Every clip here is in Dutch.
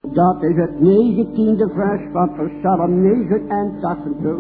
Dat is het 19e vers van Psalm 89.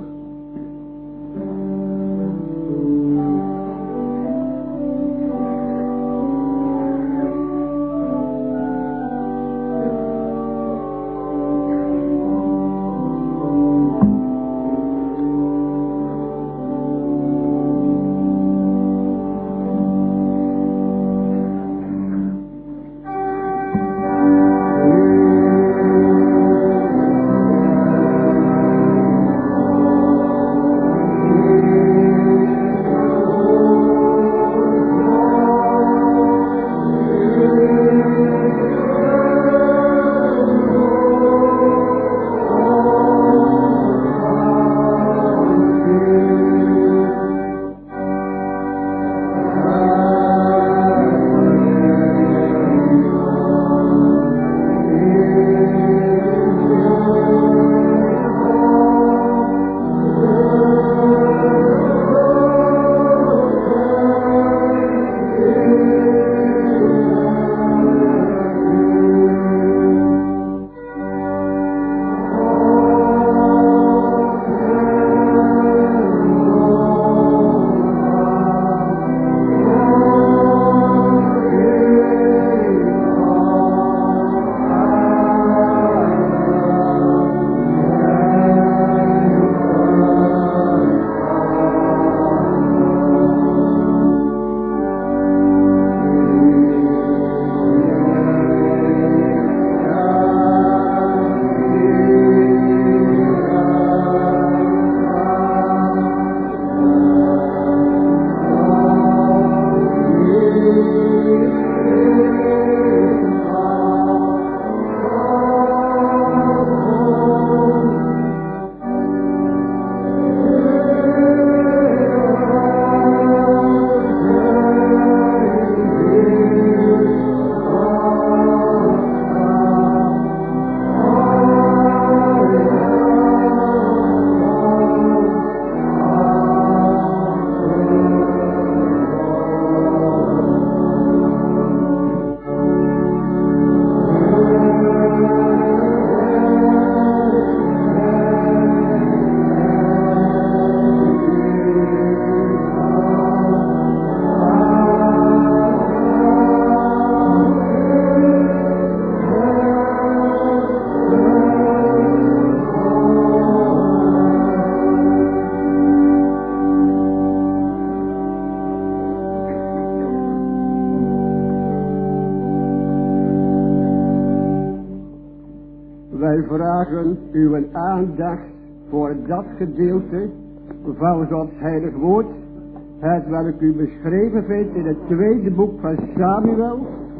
Wij vragen uw aandacht voor dat gedeelte van Gods heilig woord, het welk u beschreven vindt in het tweede boek van Samuel,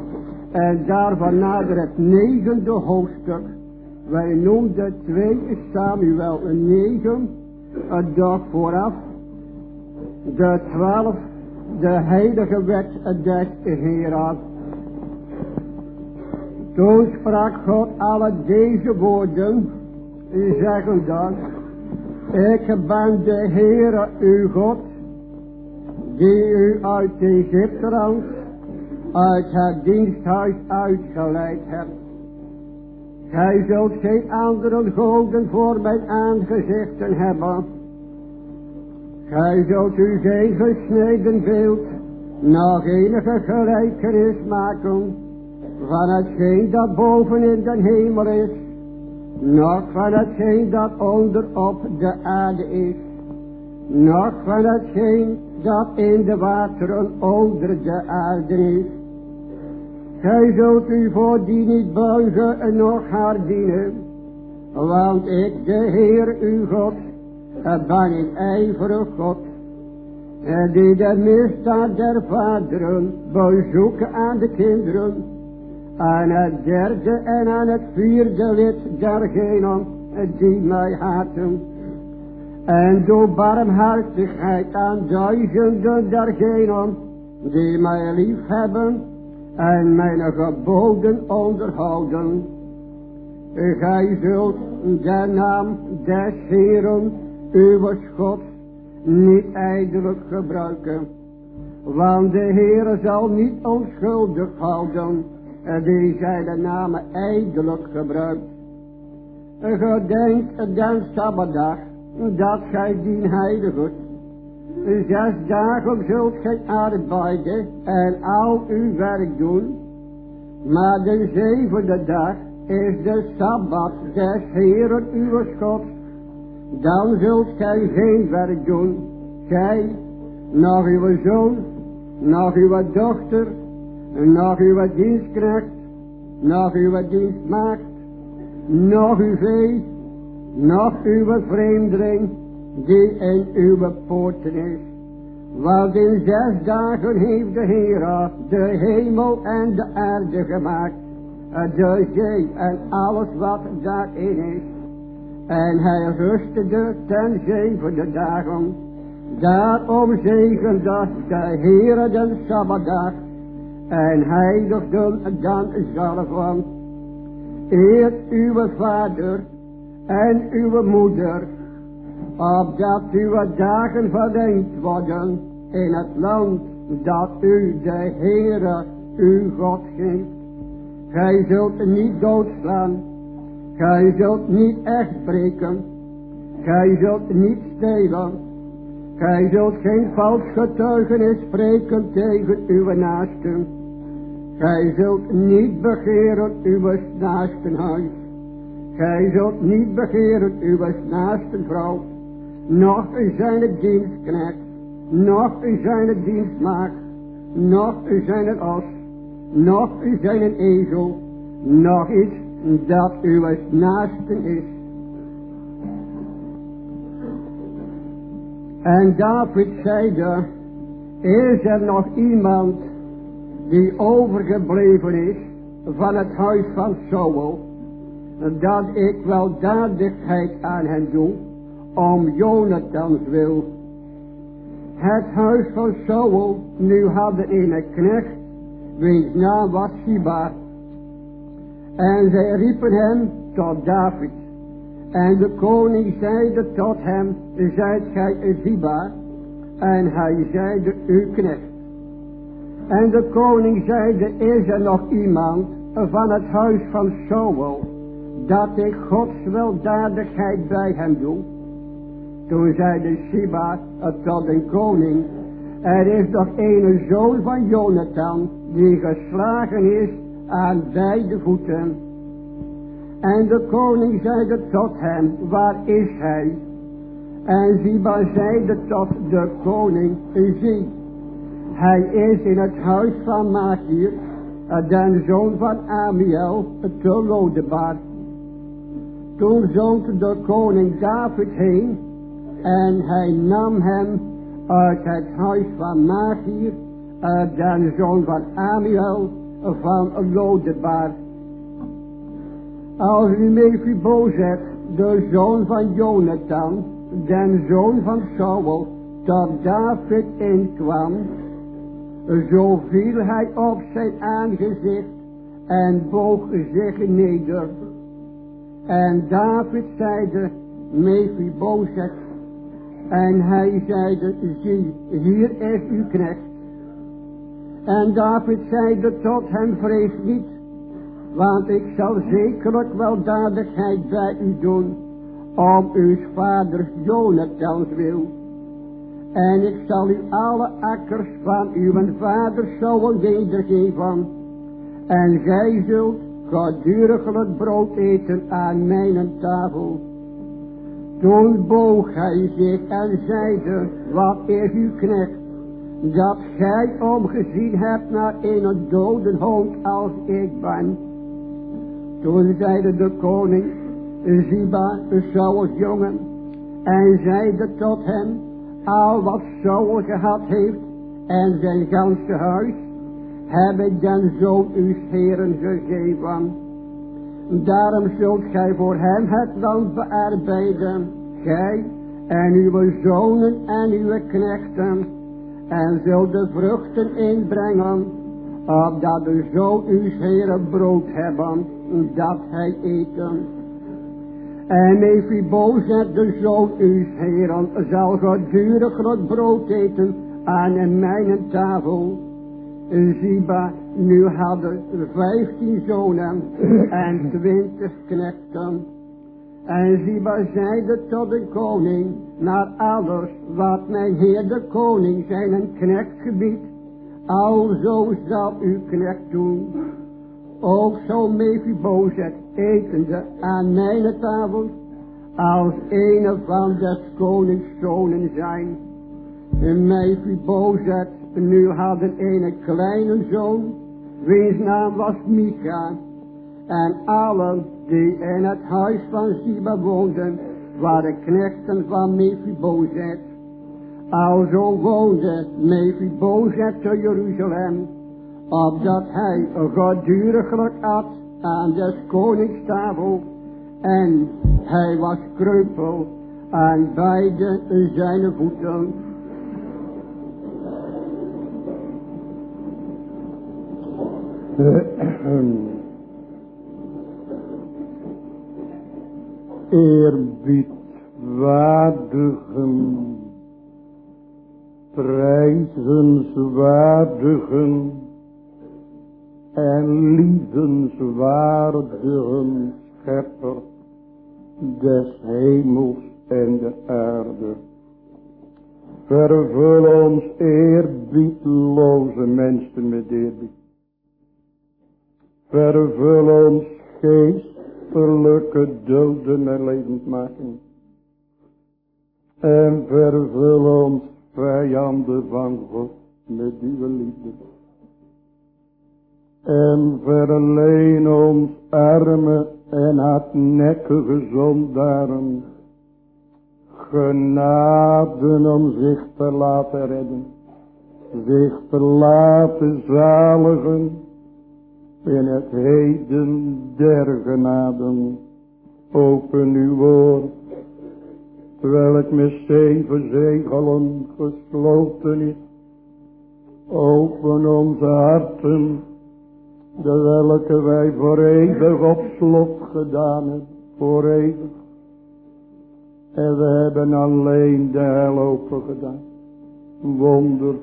en daarvan nader het 9e hoofdstuk. Wij noemden 2 Samuel 9, het dag vooraf, de 12, de heilige wet des Heeren. Toen sprak God alle deze woorden, zeggen dat: ik ben de Heere uw God, die u uit Egypteland, uit het diensthuis uitgeleid hebt. Gij zult geen andere goden voor mijn aangezichten hebben. Gij zult u geen gesneden beeld, nog enige gelijkenis maken van hetgeen dat boven in de hemel is, nog van hetgeen dat onder op de aarde is, nog van hetgeen dat in de wateren onder de aarde is. Gij zult u voor die niet buigen en nog haar dienen, want ik, de Heer uw God, ben een ijverig God, die de misdaad der vaderen bezoeken aan de kinderen, aan het 3e en aan het 4e lid dergenen die mij haten. En doe barmhartigheid aan duizenden dergenen die mij lief hebben en mijn geboden onderhouden. Gij zult de naam des Heeren uw Gods niet ijdelijk gebruiken, want de Heere zal niet onschuldig houden die zij de namen ijdelijk gebruikt. Gedenk den Sabbatdag, dat gij dien heiligt. 6 dagen zult gij arbeiden en al uw werk doen. Maar de 7e dag is de Sabbat des Heeren uw Gods. Dan zult gij geen werk doen, gij, nog uw zoon, nog uw dochter, nog uw dienstknecht, nog uw dienstmaagd, nog uw vee, nog uw vreemdeling, die in uw poorten is. Want in 6 dagen heeft de Heer de hemel en de aarde gemaakt, de zee en alles wat daarin is. En hij rustte ten 7e dagen. Daarom zegende de Heere den Sabbatdag en heiligde dan zalven. Eert uw vader en uw moeder, opdat uw dagen verlengd worden in het land dat u de Heere uw God geeft. Gij zult niet doodslaan, gij zult niet echt breken, gij zult niet stelen, gij zult geen vals getuigenis spreken tegen uw naasten. Gij zult niet begeren uw naasten huis. Gij zult niet begeren uw naasten vrouw, noch zijn het dienstknecht, noch zijn het dienstmaagd, noch zijn het os, noch zijn een ezel, noch iets dat uw naasten is. En David zeide, is er nog iemand die overgebleven is van het huis van Saul, dat ik weldadigheid aan hen doe, om Jonathans wil. Het huis van Saul nu hadden een knecht, wiens naam was Siba. En zij riepen hem tot David. En de koning zeide tot hem, zijt gij Siba? En hij zeide, uw knecht. En de koning zeide, is er nog iemand van het huis van Saul, dat ik Gods weldadigheid bij hem doe? Toen zeide Siba tot de koning, er is nog een zoon van Jonathan, die geslagen is aan beide voeten. En de koning zeide tot hem, waar is hij? En Siba zeide tot de koning, zie, hij is in het huis van Machir, den zoon van Amiel, te Lodebar. Toen zond de koning David heen, en hij nam hem uit het huis van Machir, den zoon van Amiel, van Lodebar. Als u Mephibozet, de zoon van Jonathan, den zoon van Saul, tot David inkwam, zo viel hij op zijn aangezicht en boog zich neder. En David zeide, Mephibozet. En hij zeide, zie, hier is uw knecht. En David zeide tot hem, vrees niet, want ik zal zekerlijk weldadigheid bij u doen, om uw vaders Jonathans wil. En ik zal u alle akkers van uw vader Saul wedergeven. En gij zult geduriglijk brood eten aan mijn tafel. Toen boog hij zich en zeide, wat is uw knecht, dat gij omgezien hebt naar een dode hond als ik ben? Toen zeide de koning, Siba, Sauls jongen, en zeide tot hem, al wat Saul gehad heeft, en zijn ganse huis, heb ik den zoon uws Heeren gegeven. Daarom zult gij voor hem het land bearbeiden, gij en uw zonen en uw knechten, en zult de vruchten inbrengen, opdat de zoon uws Heeren brood hebben, dat hij eten. En Mephibozet, de zoon uws Heeren, zal geduriglijk brood eten aan mijn tafel. Siba nu hadden 15 zonen en 20 knechten. En Ziba zeide tot de koning, naar alles wat mijn heer de koning zijn een knecht gebiedt, alzo zal uw knecht doen. Ook zal Mephibozet etende aan mijn tafel, als een van des konings zonen zijn. En Mephibozet nu hadden een kleine zoon, wiens naam was Micha. En allen die in het huis van Ziba woonden, waren knechten van Mephibozet. Alzo woonde Mephibozet te Jeruzalem, opdat hij geduriglijk at aan des konings tafel. En hij was kreupel aan beide zijn voeten. Eerbiedwaardigen, prijzenswaardigen en liefdenswaardigen schepper des hemels en de aarde. Vervul ons eerbiedloze mensen met eerbied. Vervul ons geestelijke doden en levendmaking. En vervul ons vijanden van God met uw liefde. En verleen ons arme en hardnekkige zondaren genade om zich te laten redden, zich te laten zaligen in het heden der genaden. Open uw woord, terwijl het met 7 zegelen gesloten is. Open onze harten, de welke wij voor eeuwig op slot gedaan hebben, voor eeuwig. En we hebben alleen de hel open gedaan. Wonder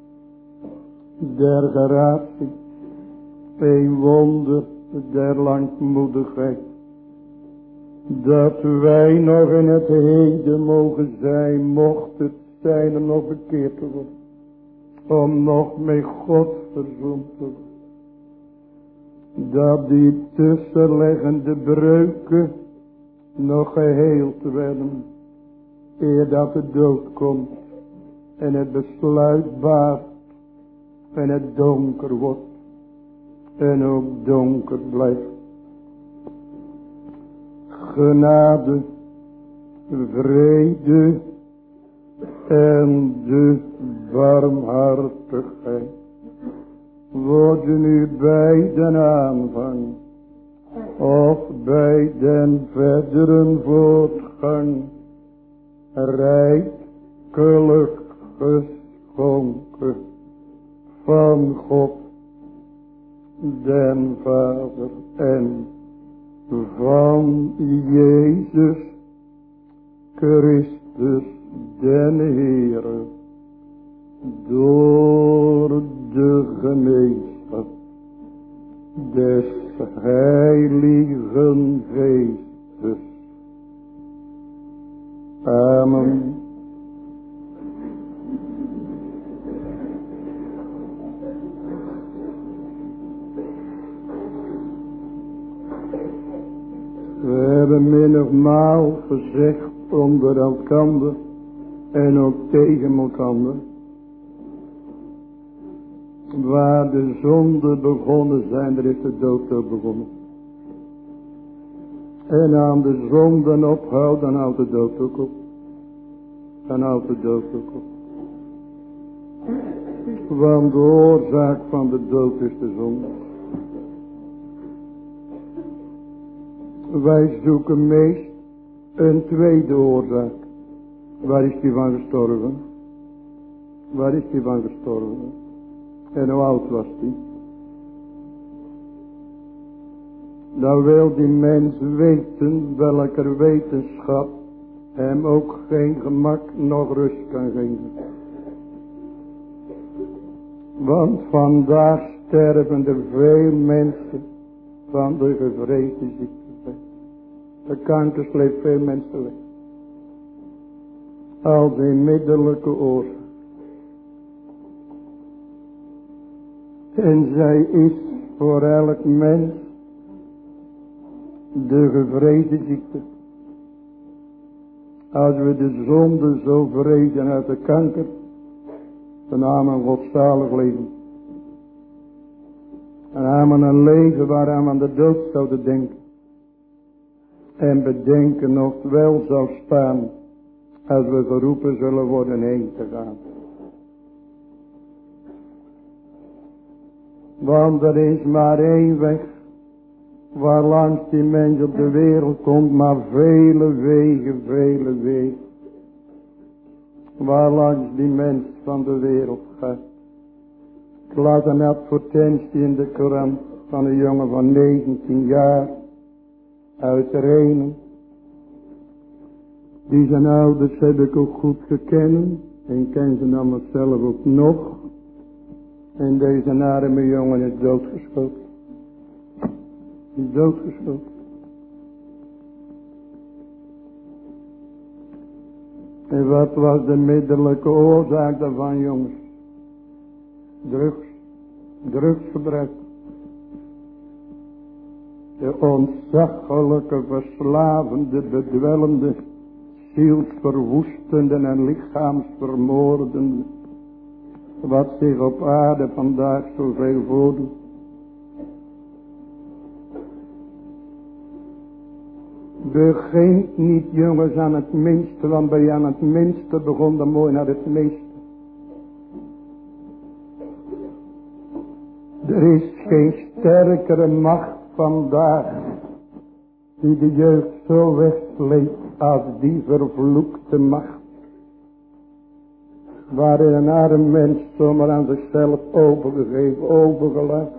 der gratie, een wonder der langmoedigheid. Dat wij nog in het heden mogen zijn, mocht het zijn en nog bekeerd te worden. Om nog met God verzoend te worden. Dat die tussenliggende breuken nog geheeld werden. Eer dat de dood komt. En het besluit baart. En het donker wordt. En ook donker blijft. Genade, vrede en de barmhartigheid worden nu bij den aanvang of bij den verdere voortgang rijkelijk geschonken van God den Vader en van Jezus Christus den Heere, door de gemeenschap des Heiligen Geestes. Amen. We hebben menigmaal gezegd onder elkander en ook tegen elkander. Waar de zonden begonnen zijn, er is de dood ook begonnen. En aan de zonden ophoudt, dan houdt de dood ook op. Dan houdt de dood ook op. Want de oorzaak van de dood is de zonde. Wij zoeken meest een tweede oorzaak. Waar is die van gestorven? Waar is die van gestorven? En hoe oud was die? Dan wil die mens weten welke wetenschap hem ook geen gemak nog rust kan geven. Want vandaag sterven er veel mensen van de gevreesde ziekte. De kanker sleept veel mensen weg. Als een middelijke oorzaak. En zij is voor elk mens de gevreesde ziekte. Als we de zonde zo vrezen uit de kanker, dan namen een godzalig leven. En namen een leven waaraan we aan de dood zouden denken. En bedenken of het wel zou staan als we geroepen zullen worden heen te gaan. Want er is maar één weg waarlangs die mens op de wereld komt, maar vele wegen. Waarlangs die mens van de wereld gaat. Ik las een advertentie in de krant van een jongen van 19 jaar uit Renen. Die zijn ouders heb ik ook goed gekend en ken ze namelijk zelf ook nog. En deze arme jongen is doodgeschoten. Is doodgeschoten. En wat was de middelijke oorzaak daarvan, jongens? Drugsgebruik. De ontzaglijke, verslavende, bedwellende, zielsverwoestende en lichaamsvermoordende, wat zich op aarde vandaag zoveel voordoet. Begint niet, jongens, aan het minste, want bij je aan het minste begon dan mooi naar het meeste. Er is geen sterkere macht vandaag die de jeugd zo wegsleept als die vervloekte macht. Waarin een arm mens zomaar aan zichzelf overgegeven, overgelaten.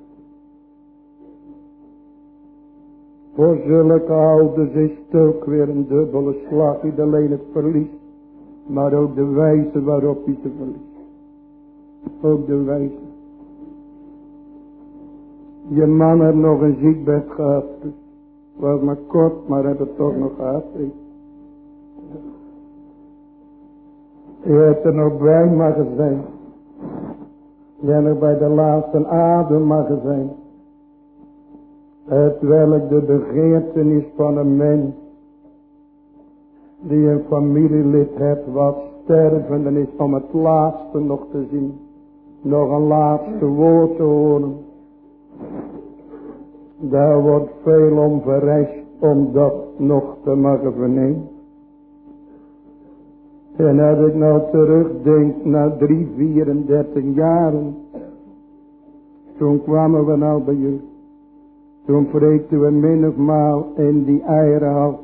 Voor zulke ouders is het ook weer een dubbele slag. Niet alleen het verlies, maar ook de wijze waarop hij ze verliest. Ook de wijze. Je man heeft nog een ziekbed gehad. Was maar kort, maar heeft het toch nog gehad. Je hebt er nog bij mogen zijn. Je hebt nog bij de laatste adem mogen zijn. Het welk de begeertenis van een mens die een familielid heeft wat stervende is om het laatste nog te zien. Nog een laatste woord te horen. Daar wordt veel om vereist om dat nog te mogen vernemen. En als ik nou terugdenk naar 34 jaren. Toen kwamen we nou bij jullie. Toen preekten we menigmaal in die eierenhal.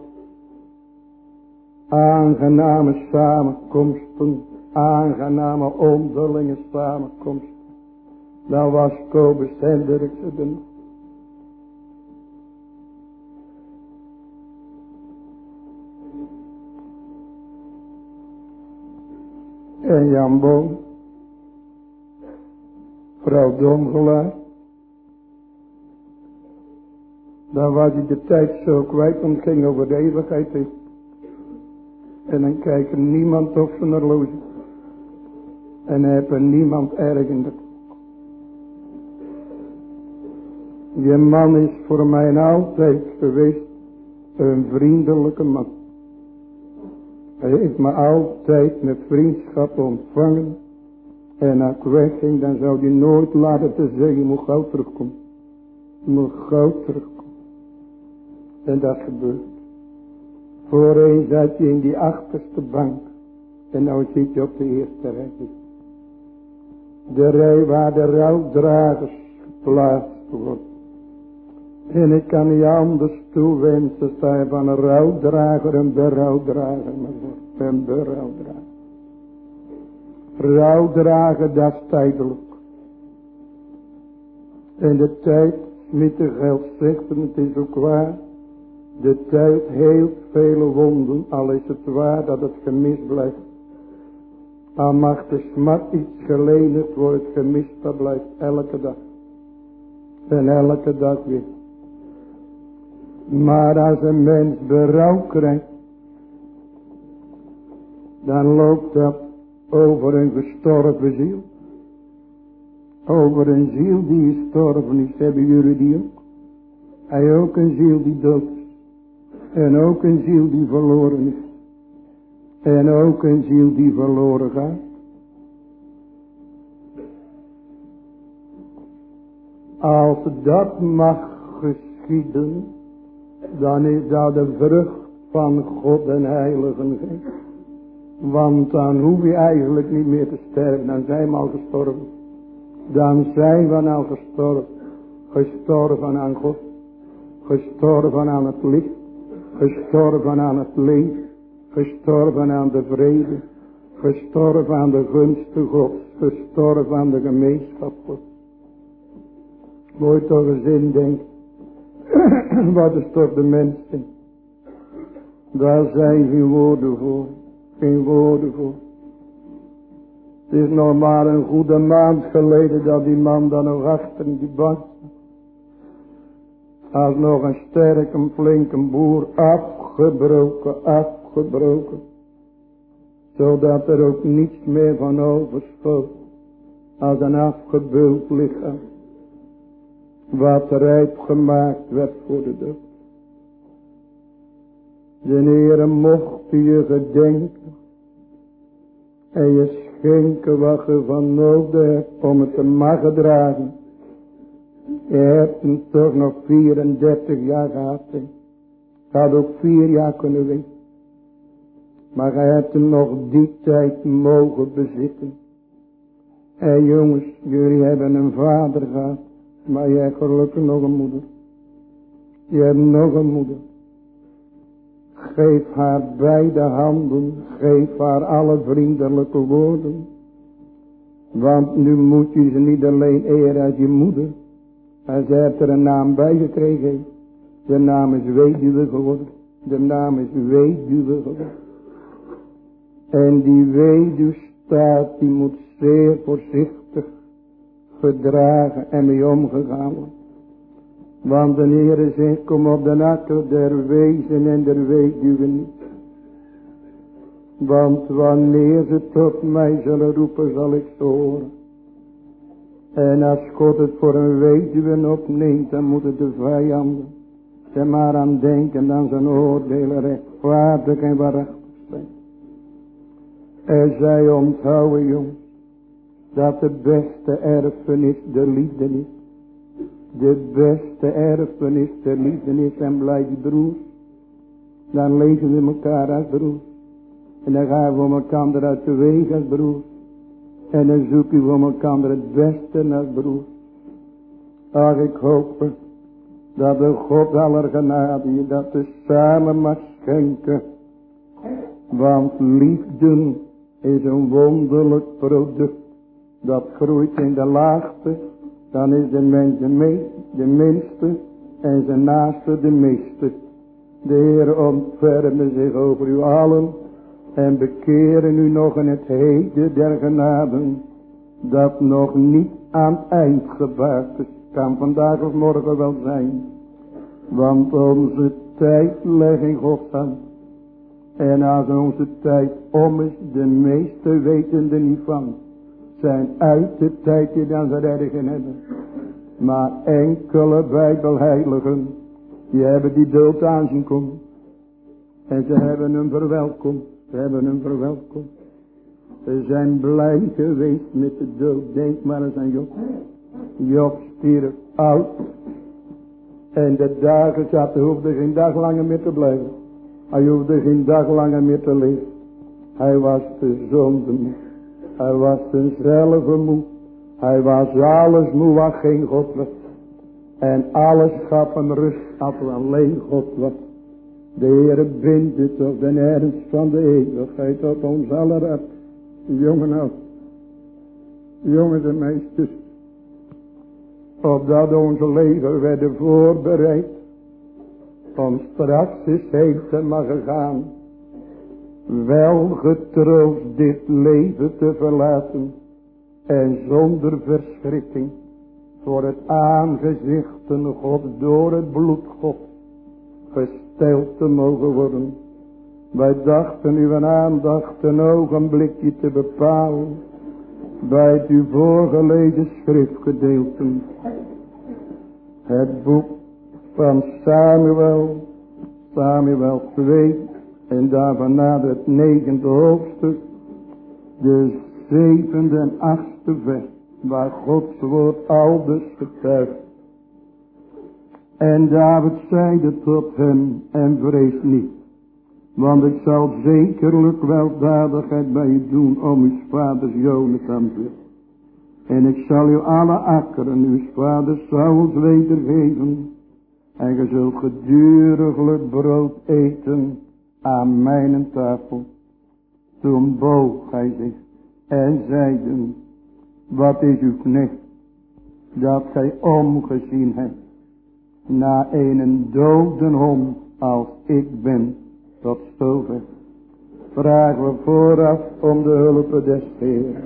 Aangename samenkomsten. Aangename onderlinge samenkomsten. Dan was Kobus Hendriksen er nog. En Jan Boom. Vrouw Domgelaar. Dan was hij de tijd zo kwijt, want het ging over de eeuwigheid heen. En dan kijkt niemand op zijn horloge. En hij heeft er niemand ergende. Je man is voor mij altijd geweest een vriendelijke man. Hij heeft me altijd met vriendschap ontvangen. En als ik wegging, dan zou hij nooit laten te zeggen, je moet gauw terugkomen. Je moet gauw terugkomen. En dat gebeurt. Voorheen zat je in die achterste bank. En nou zit je op de eerste rij. De rij waar de rouwdragers geplaatst worden. En ik kan niet anders toewensen, sta je van een rouwdrager een berouwdrager. Maar een berouwdrager. Rouwdrager, dat is tijdelijk. En de tijd, met de geld zegt, en het is ook waar. De tijd heelt vele wonden, al is het waar dat het gemist blijft. Al mag de smart iets gelenigd worden, het gemist dat blijft elke dag. En elke dag weer. Maar als een mens berouw krijgt, dan loopt dat over een gestorven ziel. Over een ziel die gestorven is. Hebben jullie die ook? Hij ook een ziel die dood is. En ook een ziel die verloren is. En ook een ziel die verloren gaat. Als dat mag geschieden, dan is dat de vrucht van God en Heilige Geest. Want dan hoef je eigenlijk niet meer te sterven, dan zijn we al gestorven. Dan zijn we al gestorven. Gestorven aan God. Gestorven aan het licht. Gestorven aan het leven. Gestorven aan de vrede. Gestorven aan de gunsten Gods. Gestorven aan de gemeenschap Gods. Mooi toch eens indenken. Wat is toch de mensen? Daar zijn geen woorden voor. Geen woorden voor. Het is nog maar een goede maand geleden dat die man dan nog achter die bank zat. Als nog een sterke, flinke boer afgebroken. Zodat er ook niets meer van overschoot. Als een afgebeuld lichaam. Wat rijp gemaakt werd voor de dood. De Heere mocht je gedenken. En je schenken wat je van nodig hebt om het te mogen dragen. Je hebt hem toch nog 34 jaar gehad. Het had ook 4 jaar kunnen weten. Maar je hebt hem nog die tijd mogen bezitten. En jongens, jullie hebben een vader gehad. Maar jij hebt gelukkig nog een moeder. Je hebt nog een moeder. Geef haar beide handen. Geef haar alle vriendelijke woorden. Want nu moet je ze niet alleen eren als je moeder. En ze heeft er een naam bij gekregen. De naam is weduwe geworden. De naam is weduwe geworden. En die weduwe staat, die moet zeer voorzichtig gedragen en mee omgegaan worden. Want de Heere zegt, kom op de akker der wezen en der weduwe niet. Want wanneer ze tot mij zullen roepen, zal ik ze horen. En als God het voor een weduwe opneemt, dan moeten de vijanden er maar aan denken, dan zijn oordelen rechtvaardig en waarachtig zijn. En zij onthouden, jongens, dat de beste erfenis de liefde is. De beste erfenis de liefde is. En blijf die broers. Dan leven we elkaar als broers. En dan gaan we om elkaar uit de weg als broers. En dan zoeken we om elkaar het beste als broers. Ach, ik hoop dat de God aller genade je dat te samen mag schenken. Want liefde is een wonderlijk product. Dat groeit in de laagste. Dan is de mens de minste. En zijn naaste de meeste. De Heer ontferme zich over u allen. En bekeren u nog in het heden der genaden. Dat nog niet aan het eind gebaard is. Kan vandaag of morgen wel zijn. Want onze tijd ligt in Gods hand. En als onze tijd om is, de meeste weten er niet van. Zijn uit de tijd die dan ze ergen hebben. Maar enkele bijbelheiligen, die hebben die dood aanzien komen. En ze hebben hem verwelkomd. Ze hebben hem verwelkomd. Ze zijn blij geweest met de dood. Denk maar eens aan Job. Job stierf oud. En de dagen zaten, hoefde geen dag langer meer te blijven. Hij hoefde geen dag langer meer te leven. Hij was de zonde moe. Hij was zichzelf moe. Hij was alles moe wat geen God was. En alles gaf hem rust als alleen God was. De Heere bindt het op de ernst van de eeuwigheid op ons aller hart. Jongen af. Jongens en meisjes. Opdat onze leven werden voorbereid. Om straks eens heen te mogen gaan. Wel getroost dit leven te verlaten. En zonder verschrikking. voor het aangezicht van God door het bloed God gesteld te mogen worden. Wij dachten uw aandacht een ogenblikje te bepalen bij het u voorgelezen schriftgedeelten. Het boek van Samuel 2 en daarvan nader het 9e hoofdstuk, de 7e en 8e vers, waar Gods woord aldus getuigt. En David zeide tot hem, en vrees niet, want ik zal zekerlijk weldadigheid bij u doen om uw vaders Jonathan wil. En ik zal u alle akkeren uw vaders Sauls wedergeven. En ge zult geduriglijk brood eten aan mijn tafel. Toen boog hij zich en zeiden, wat is uw knecht, dat gij omgezien hebt naar een dode hond als ik ben. Tot zover vragen we vooraf om de hulp des Heeren.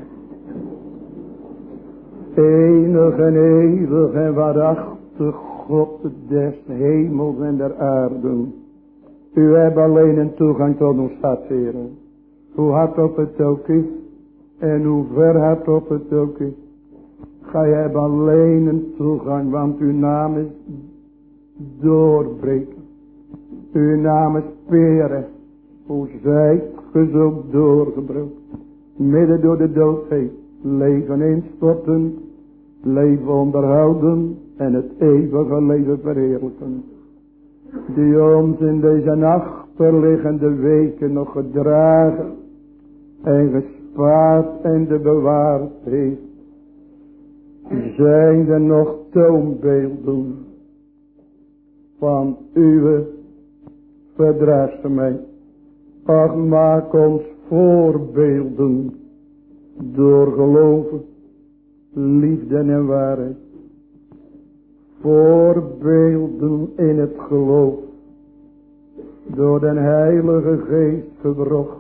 Enig en eeuwig en waarachtig God des hemels en der aarden. U hebt alleen een toegang tot ons hart, Heeren. Hoe hard op het ook is en hoe ver hard op het ook is. Gij hebt alleen een toegang, want uw naam is doorbreken. Uw naam is Pere. Hoe zijt ge zo doorgebroken. Midden door de dood heen. Leven instorten. Leven onderhouden. En het eeuwige leven verheerlijken. Die ons in deze achterliggende weken nog gedragen. En gespaard en de bewaard heeft. Zijn er nog toonbeelden van uw verdraagzaamheid. Ach, maak ons voorbeelden door geloven, liefde en waarheid. Voorbeelden in het geloof, door den Heilige Geest gebrocht,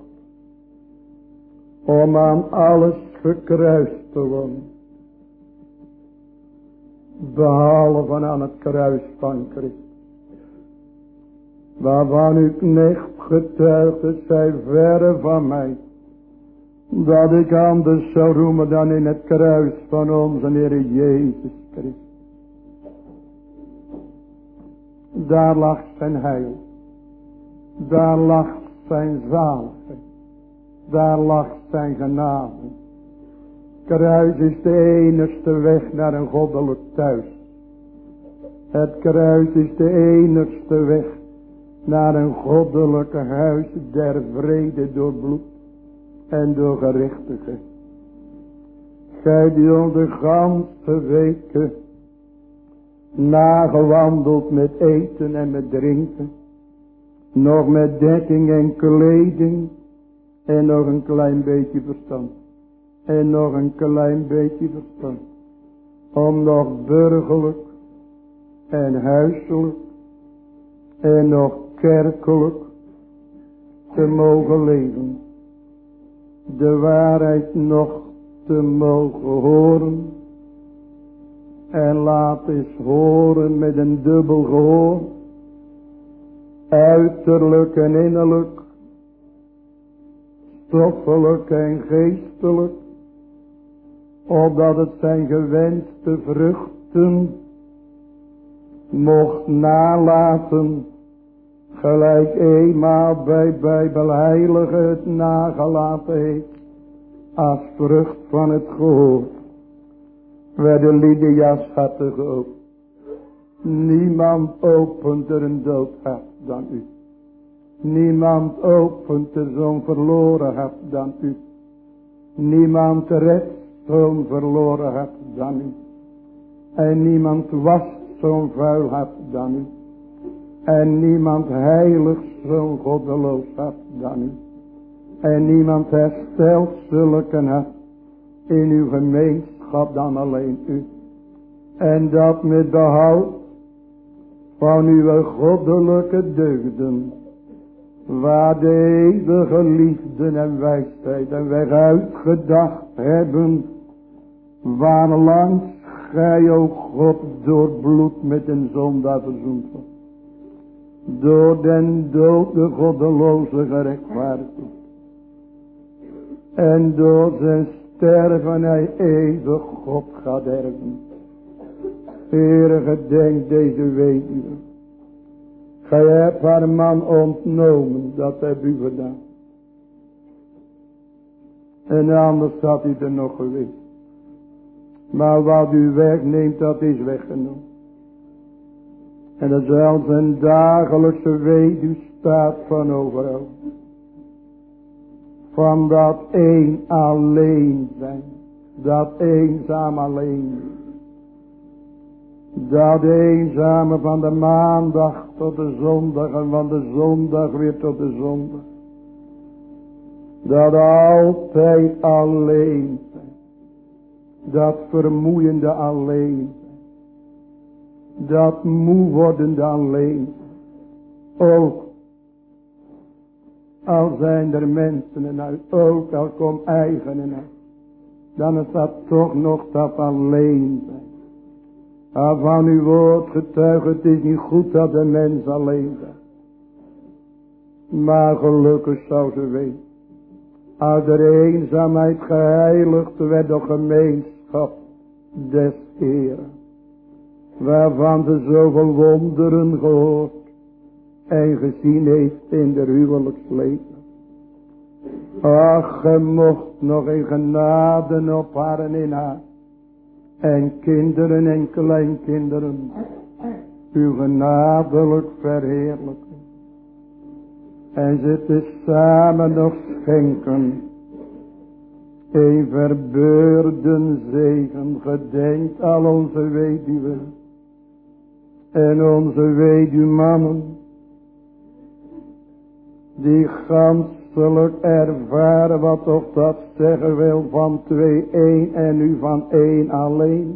om aan alles gekruist te worden. Behalve aan het kruis van Christus. Waarvan uw knecht getuigt, het zij verre van mij, dat ik anders zou roemen dan in het kruis van onze Heer Jezus Christus. Daar lag zijn heil, daar lag zijn zaligheid, daar lag zijn genade. Kruis is de enigste weg naar een goddelijk thuis. Het kruis is de enigste weg naar een goddelijke huis der vrede door bloed en door gerechtigheid. Gij die ons de ganse weken nagewandeld met eten en met drinken, nog met dekking en kleding en nog een klein beetje verstand. En nog een klein beetje verstand. Om nog burgerlijk en huiselijk en nog kerkelijk te mogen leven. De waarheid nog te mogen horen. En laat eens horen met een dubbel gehoor. Uiterlijk en innerlijk. Stoffelijk en geestelijk. Opdat het zijn gewenste vruchten mocht nalaten, gelijk eenmaal bij Bijbelheilige het nagelaten heeft, als vrucht van het gehoor, werden Lydia's harten geopend. Niemand opent er een dood hart dan u. Niemand opent er zo'n verloren hart dan u. Niemand redt zo'n verloren hart dan u. En niemand wast zo'n vuil hart dan u. En niemand heiligt zo'n goddeloos hart dan u. En niemand herstelt zulke hart in uw gemeenschap dan alleen u. En dat met behoud van uw goddelijke deugden, waar de eeuwige liefde en wijsheid en weg uitgedacht hebben, waar langs gij, o God, door bloed met een zondaar verzoend wordt. Door den dood de goddeloze gerechtvaardigd wordt. En door zijn sterven hij eeuwig God gaat erven. Heere, gedenk deze weduwe. Gij hebt haar man ontnomen, dat heb u gedaan. En anders had hij er nog geweest. Maar wat u wegneemt, dat is weggenomen. En dat zelfs een dagelijkse weduw staat van overal. Van dat één alleen zijn. Dat eenzaam alleen. Dat eenzame van de maandag tot de zondag en van de zondag weer tot de zondag. Dat altijd alleen zijn. Dat vermoeiende alleen zijn. Dat moe wordende alleen zijn. Ook al zijn er mensen en uit, ook al komt eigen en uit. Dan is dat toch nog dat alleen zijn. Maar van uw woord getuige, het is niet goed dat de mens alleen zijn. Maar gelukkig zou ze weten. Uit de eenzaamheid geheiligd werd de gemeenschap des Heeren. Waarvan ze zoveel wonderen gehoord en gezien heeft in de huwelijksleven. Ach, ge mocht nog in genade op haar en in haar. En kinderen en kleinkinderen uw genadelijk verheerlijken. En ze te samen nog schenken. Een verbeurden zegen. Gedenkt al onze weduwen. En onze weduwmannen. Die ganselijk ervaren wat of dat zeggen wil van 2-1 en nu van 1 alleen.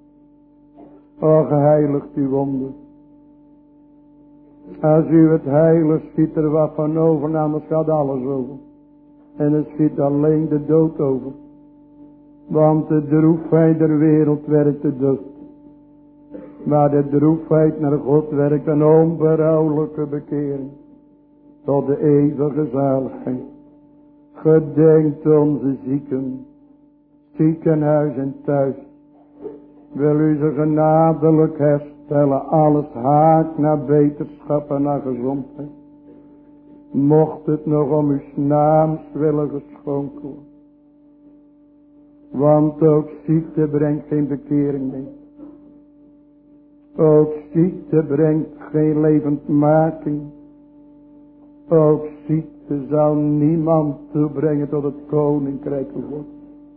O geheiligd uw wonder. Als u het heilig schiet er wat van over, anders gaat alles over. En het schiet alleen de dood over. Want de droefheid der wereld werkt de dood. Maar de droefheid naar God werkt een onberouwelijke bekering. Tot de eeuwige zaligheid. Gedenkt onze zieken. Ziekenhuis en thuis. Wil u ze genadelijk herstellen. Alles haakt naar beterschap en naar gezondheid. Mocht het nog om uw naams willen geschonken worden. Want ook ziekte brengt geen bekering mee. Ook ziekte brengt geen levendmaking. Ook ziekte zal niemand toebrengen tot het koninkrijk van God.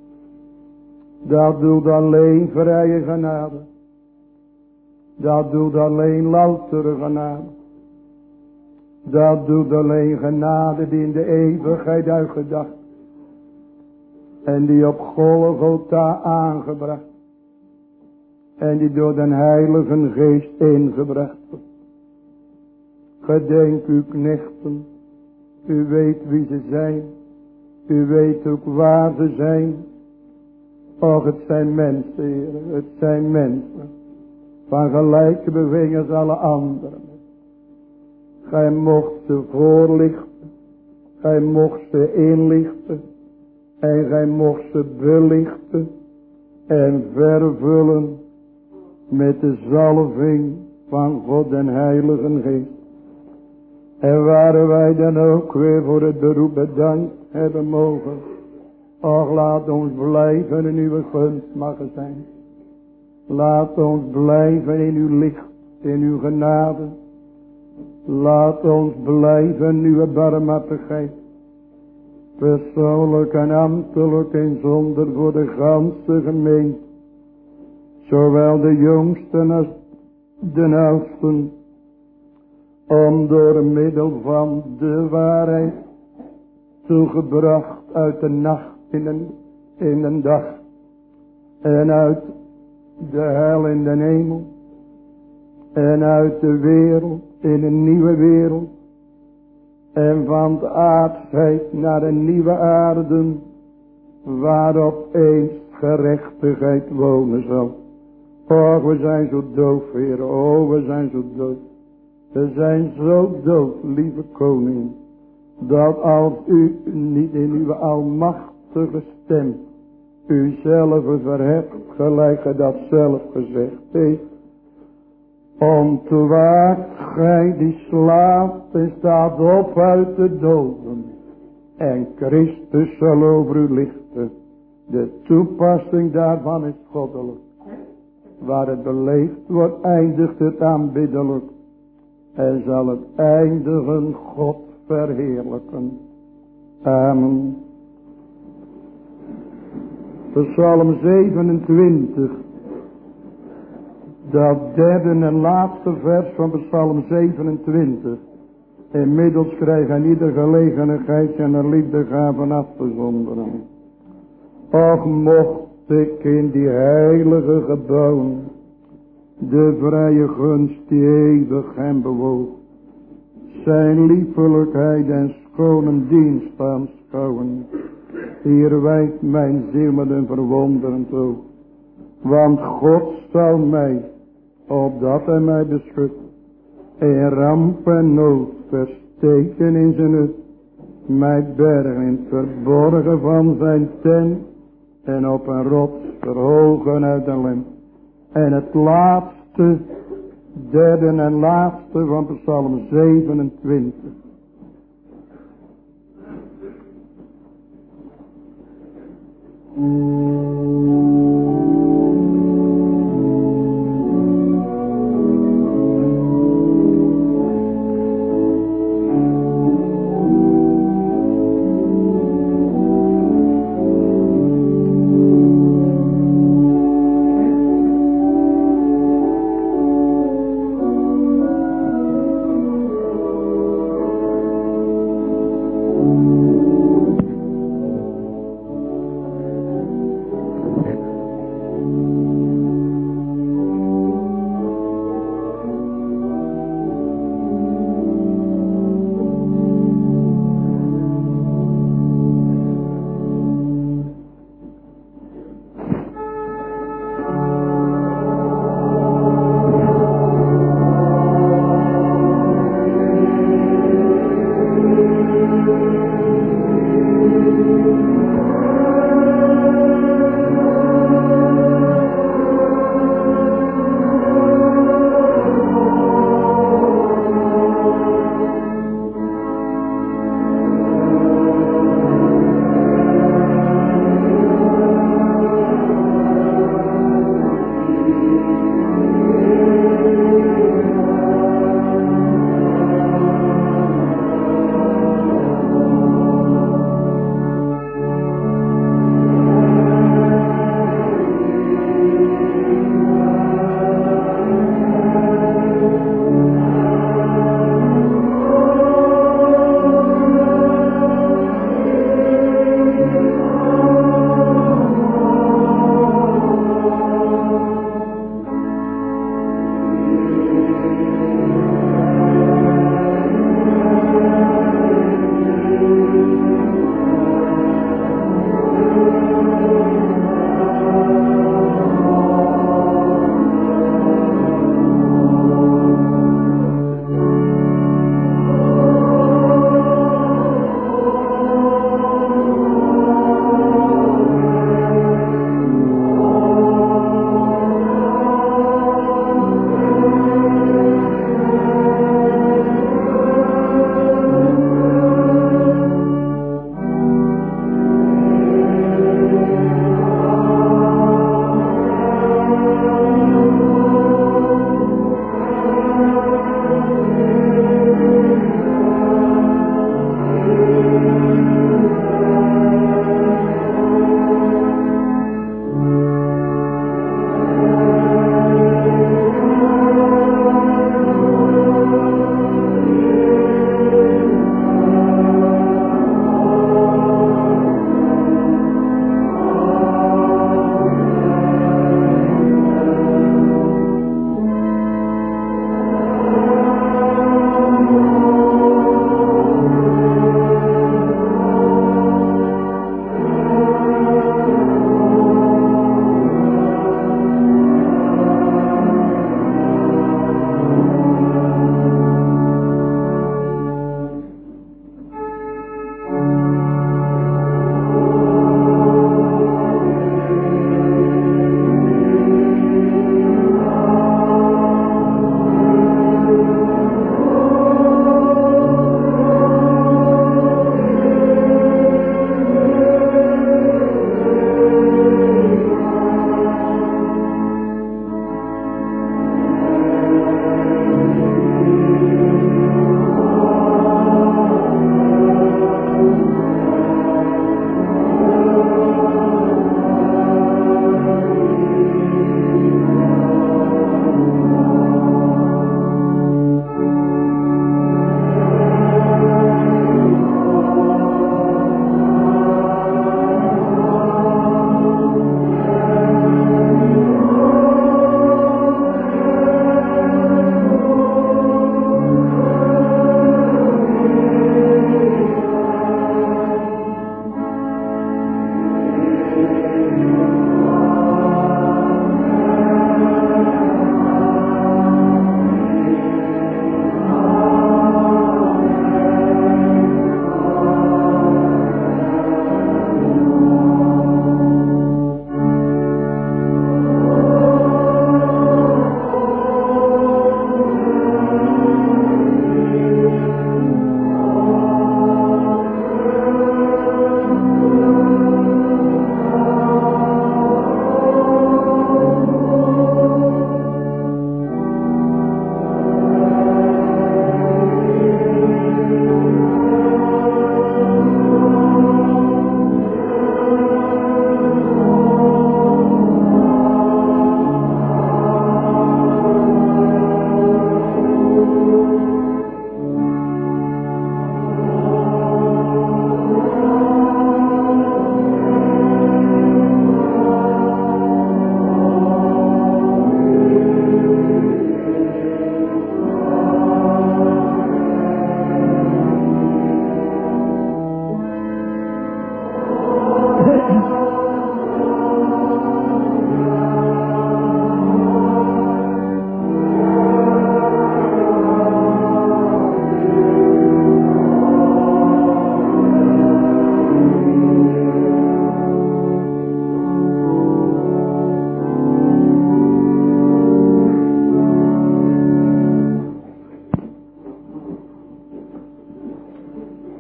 Dat doet alleen vrije genade. Dat doet alleen loutere genade. Dat doet alleen genade die in de eeuwigheid uitgedacht. En die op Golgotha aangebracht. En die door den Heilige Geest ingebracht wordt. Gedenk uw knechten. U weet wie ze zijn. U weet ook waar ze zijn. Och, het zijn mensen, heren. Het zijn mensen. Van gelijke beweging als alle anderen. Gij mocht ze voorlichten. Gij mocht ze inlichten. En gij mocht ze belichten. En vervullen. Met de zalving van God en Heilige Geest. En waren wij dan ook weer voor het beroep bedankt hebben mogen. Och, laat ons blijven in uw gunstmagazijn. Laat ons blijven in uw licht, in uw genade. Laat ons blijven in uw barmhartigheid. Persoonlijk en ambtelijk en zonder voor de ganse gemeente. Zowel de jongsten als de oudsten. Om door middel van de waarheid toegebracht uit de nacht in de dag. En uit de hel in de hemel. En uit de wereld in een nieuwe wereld. En van de aardsheid naar een nieuwe aarde. Waarop eens gerechtigheid wonen zal. Och, we zijn zo doof, Heer. Oh, we zijn zo doof. We zijn zo doof, lieve koning. Dat als u niet in uw almachtige stem uzelf verhebt, gelijk gij dat zelf gezegd heeft. Ontwaakt gij die slaapt en staat op uit de doden. En Christus zal over u lichten. De toepassing daarvan is goddelijk. Waar het beleefd wordt, eindigt het aanbiddelijk. En zal het eindigen God verheerlijken. Amen. Psalm 27. Dat derde en laatste vers van Psalm 27. Inmiddels krijgt hij ieder gelegenheid zijn liefdegaven af te zonderen. Och, mocht ik in die heilige gebouwen de vrije gunst die eeuwig hem bewoog, zijn liefelijkheid en schone dienst aanschouwen. Hier wijdt mijn ziel met een verwonderend oog. Want God zal mij, opdat hij mij beschut, in ramp en nood versteken in zijn hut, mij bergen in het verborgen van zijn tent, en op een rots verhogen uit een lint. En het laatste, derde en laatste van Psalm 27.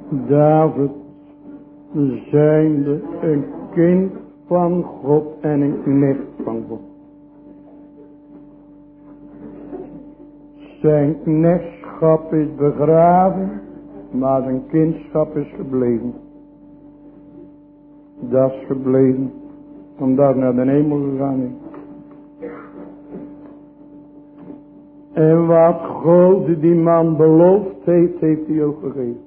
David, zijnde een kind van God en een knecht van God. Zijn knechtschap is begraven, maar zijn kindschap is gebleven. Dat is gebleven, omdat hij naar de hemel gegaan is. En wat God die man beloofd heeft, heeft hij ook gegeven.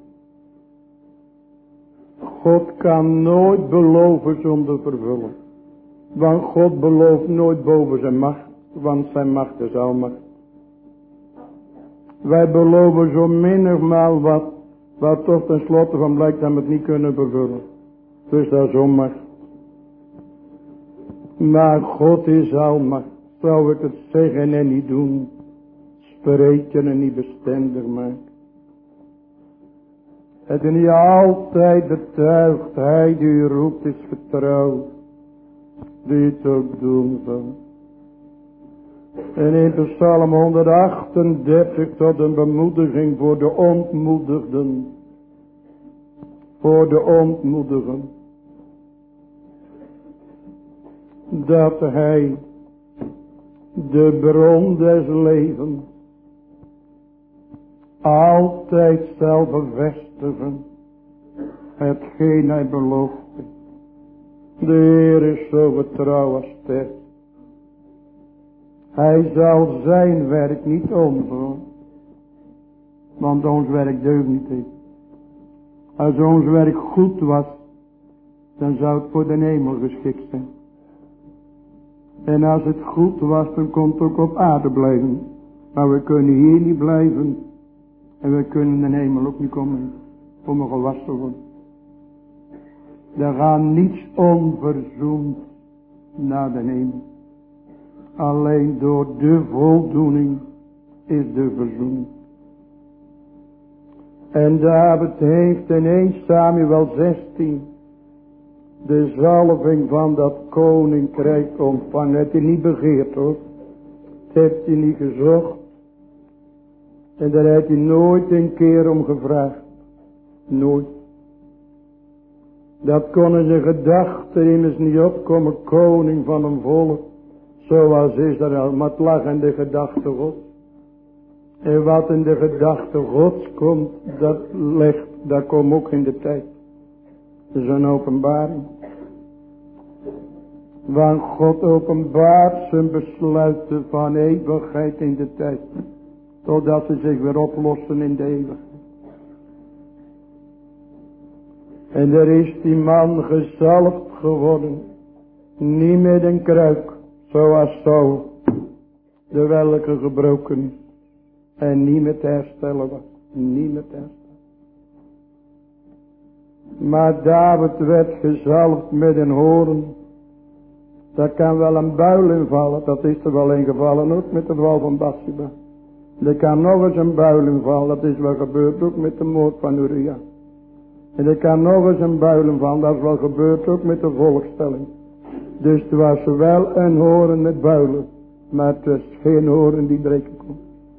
God kan nooit beloven zonder vervullen. Want God belooft nooit boven zijn macht, want zijn macht is almacht. Wij beloven zo menigmaal wat toch tenslotte van blijkt dat we het niet kunnen vervullen. Dus dat is onmacht. Maar God is almacht. Zou ik het zeggen en niet doen, spreken en niet bestendig maken. Het is niet altijd betuigt, hij die u roept is getrouwd, die het ook doen zal. En in Psalm 138 tot een bemoediging voor de ontmoedigden. Voor de ontmoedigen. Dat hij de bron des levens altijd zal bevestigen hetgeen hij beloofde. De Heer is zo getrouw als sterk. Hij zal zijn werk niet omdoen, want ons werk deugt niet. Als ons werk goed was, dan zou het voor de hemel geschikt zijn. En als het goed was, dan kon het ook op aarde blijven. Maar we kunnen hier niet blijven. En we kunnen in de hemel ook niet komen om er gewassen te worden. Er gaat niets onverzoend naar de hemel. Alleen door de voldoening is de verzoening. En David heeft in 1 Samuel 16 de zalving van dat koninkrijk ontvangen. Het heeft hij niet begeerd hoor. Het heeft hij niet gezocht. En daar heeft hij nooit een keer om gevraagd. Nooit. Dat kon in zijn gedachten immers niet opkomen, koning van een volk. Zoals Israël, maar het lag in de gedachte God. En wat in de gedachte Gods komt, dat komt ook in de tijd. Dat is een openbaring. Want God openbaart zijn besluiten van eeuwigheid in de tijd. Totdat ze zich weer oplossen in de eeuwigheid. En er is die man gezalfd geworden. Niet met een kruik. Zoals Saul. De welke gebroken is. En niet met herstellen was. Niet met herstellen. Maar David werd gezalfd met een hoorn. Daar kan wel een buil in vallen. Dat is er wel in gevallen ook met de val van Bathsheba. Er kan nog eens een buil in vallen. Dat is wel gebeurd ook met de moord van Uria. En er kan nog eens een buil in vallen. Dat is wel gebeurd ook met de volkstelling. Dus er was wel een hoorn met builen. Maar het was geen hoorn die breken kon.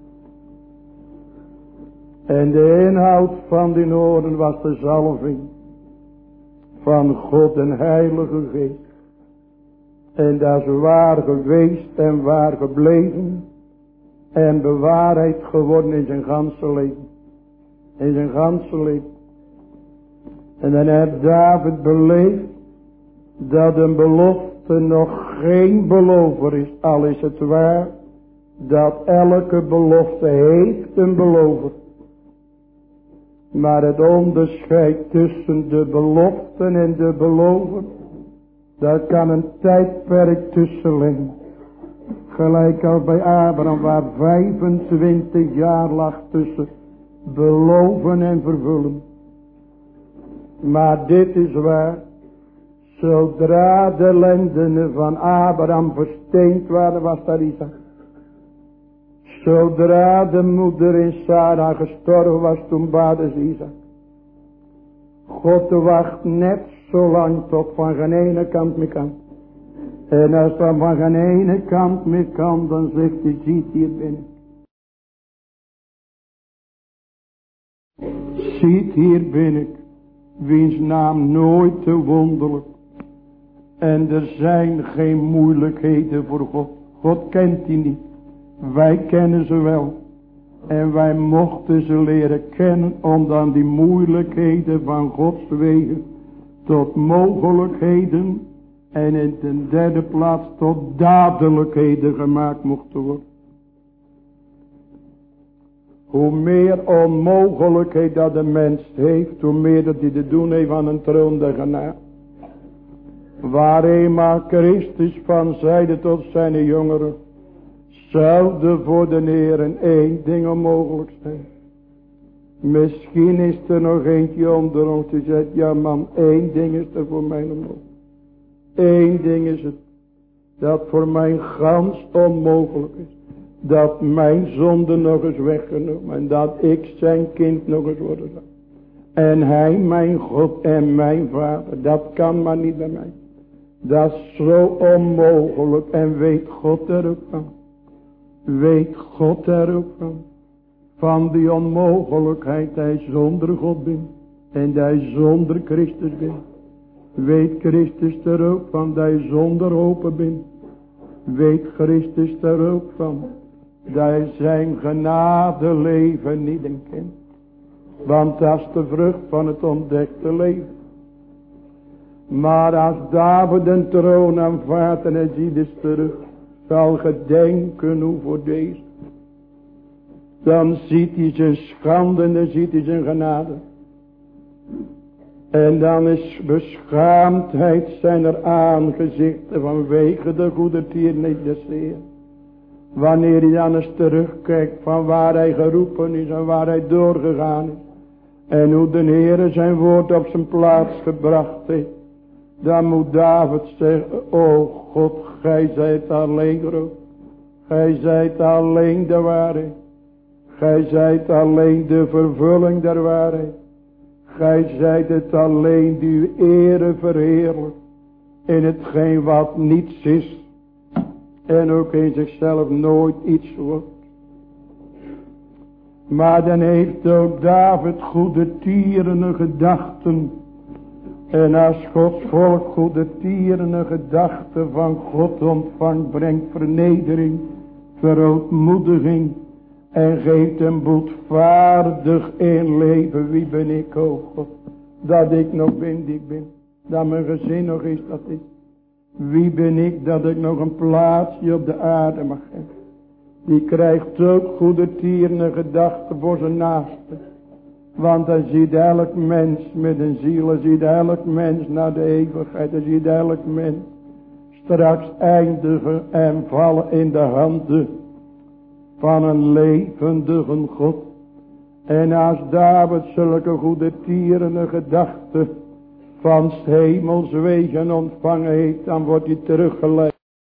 En de inhoud van die hoorn was de zalving van God en Heilige Geest. En dat is waar geweest en waar gebleven. En bewaarheid geworden in zijn ganse leven. In zijn ganse leven. En dan heeft David beleefd dat een belofte nog geen belover is. Al is het waar dat elke belofte heeft een belover. Maar het onderscheid tussen de beloften en de belover, daar kan een tijdperk tussen liggen. Gelijk als bij Abraham, waar 25 jaar lag tussen beloven en vervullen. Maar dit is waar. Zodra de lendenen van Abraham versteend waren, was daar Isaac. Zodra de moeder in Sarah gestorven was, toen baarde ze Isaac. God wacht net zo lang tot van geen ene kant meer kan. En als dan van geen ene kant meer kan, dan zegt hij, ziet hier binnen. Ziet, hier ben ik, wiens naam nooit te wonderlijk. En er zijn geen moeilijkheden voor God. God kent die niet. Wij kennen ze wel. En wij mochten ze leren kennen om dan die moeilijkheden van Gods wegen tot mogelijkheden en in de derde plaats tot dadelijkheden gemaakt mochten worden. Hoe meer onmogelijkheid dat de mens heeft, hoe meer dat hij te doen heeft aan een troon der genade. Waar eenmaal Christus van zeide tot zijn jongeren, zou er voor de Heeren één ding onmogelijk zijn. Misschien is er nog eentje onder ons die zegt, ja man, één ding is er voor mij onmogelijk. Eén ding is het, dat voor mij gans onmogelijk is. Dat mijn zonde nog eens weggenomen en dat ik zijn kind nog eens worden zal. En hij mijn God en mijn vader, dat kan maar niet bij mij. Dat is zo onmogelijk en weet God er ook van. Weet God er ook van. Van die onmogelijkheid dat hij zonder God bent. En dat hij zonder Christus bent. Weet Christus er ook van dat hij zonder hoop bent. Weet Christus er ook van dat hij zijn genade leven niet kent. Want dat is de vrucht van het ontdekte leven. Maar als David een troon aanvaardt en hij ziet eens terug, zal gedenken hoe voor deze. Dan ziet hij zijn schande en dan ziet hij zijn genade. En dan is beschaamdheid zijn er aangezichten vanwege de goede tierenheid des Heeren. Wanneer hij dan eens terugkijkt van waar hij geroepen is en waar hij doorgegaan is. En hoe de Heere zijn woord op zijn plaats gebracht heeft. Dan moet David zeggen, o God, gij zijt alleen groot. Gij zijt alleen de waarheid. Gij zijt alleen de vervulling der waarheid. Gij zijt het alleen die uw ere verheerlijkt. In hetgeen wat niets is. En ook in zichzelf nooit iets wordt. Maar dan heeft ook David goede tierende gedachten. En als Gods volk goede tierende gedachten van God ontvangt, brengt vernedering, verootmoediging. En geeft hem boetvaardig in leven. Wie ben ik, o God, dat ik nog ben die ik ben. Dat mijn gezin nog is dat is. Wie ben ik dat ik nog een plaatsje op de aarde mag hebben. Die krijgt ook goede tierende gedachten voor zijn naaste. Want hij ziet elk mens met een ziel. Hij ziet elk mens naar de eeuwigheid. Hij ziet elk mens straks eindigen en vallen in de handen van een levendige God. En als David zulke goede tierende gedachten van 's hemels wegen ontvangen heeft, dan wordt hij teruggeleid.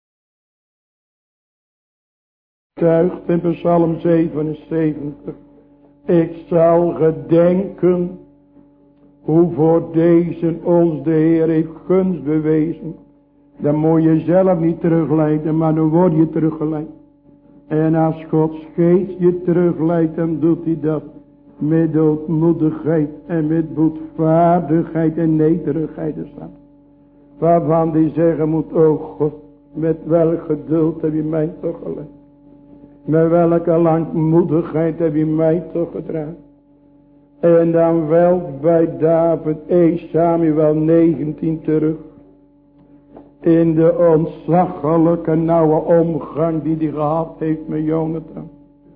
Tuigt in Psalm 77. Ik zal gedenken hoe voor deze ons de Heer heeft gunst bewezen. Dan moet je zelf niet terugleiden, maar dan word je teruggeleid. En als Gods geest je terugleidt, dan doet hij dat met doodmoedigheid en met boetvaardigheid en nederigheid. Waarvan die zeggen moet, o God, met welk geduld heb je mij toch geleid. Met welke langmoedigheid heb je mij toch gedragen. En dan wel bij David 1 Samuel 19 terug. In de ontzaglijke nauwe omgang die hij gehad heeft met Jonathan.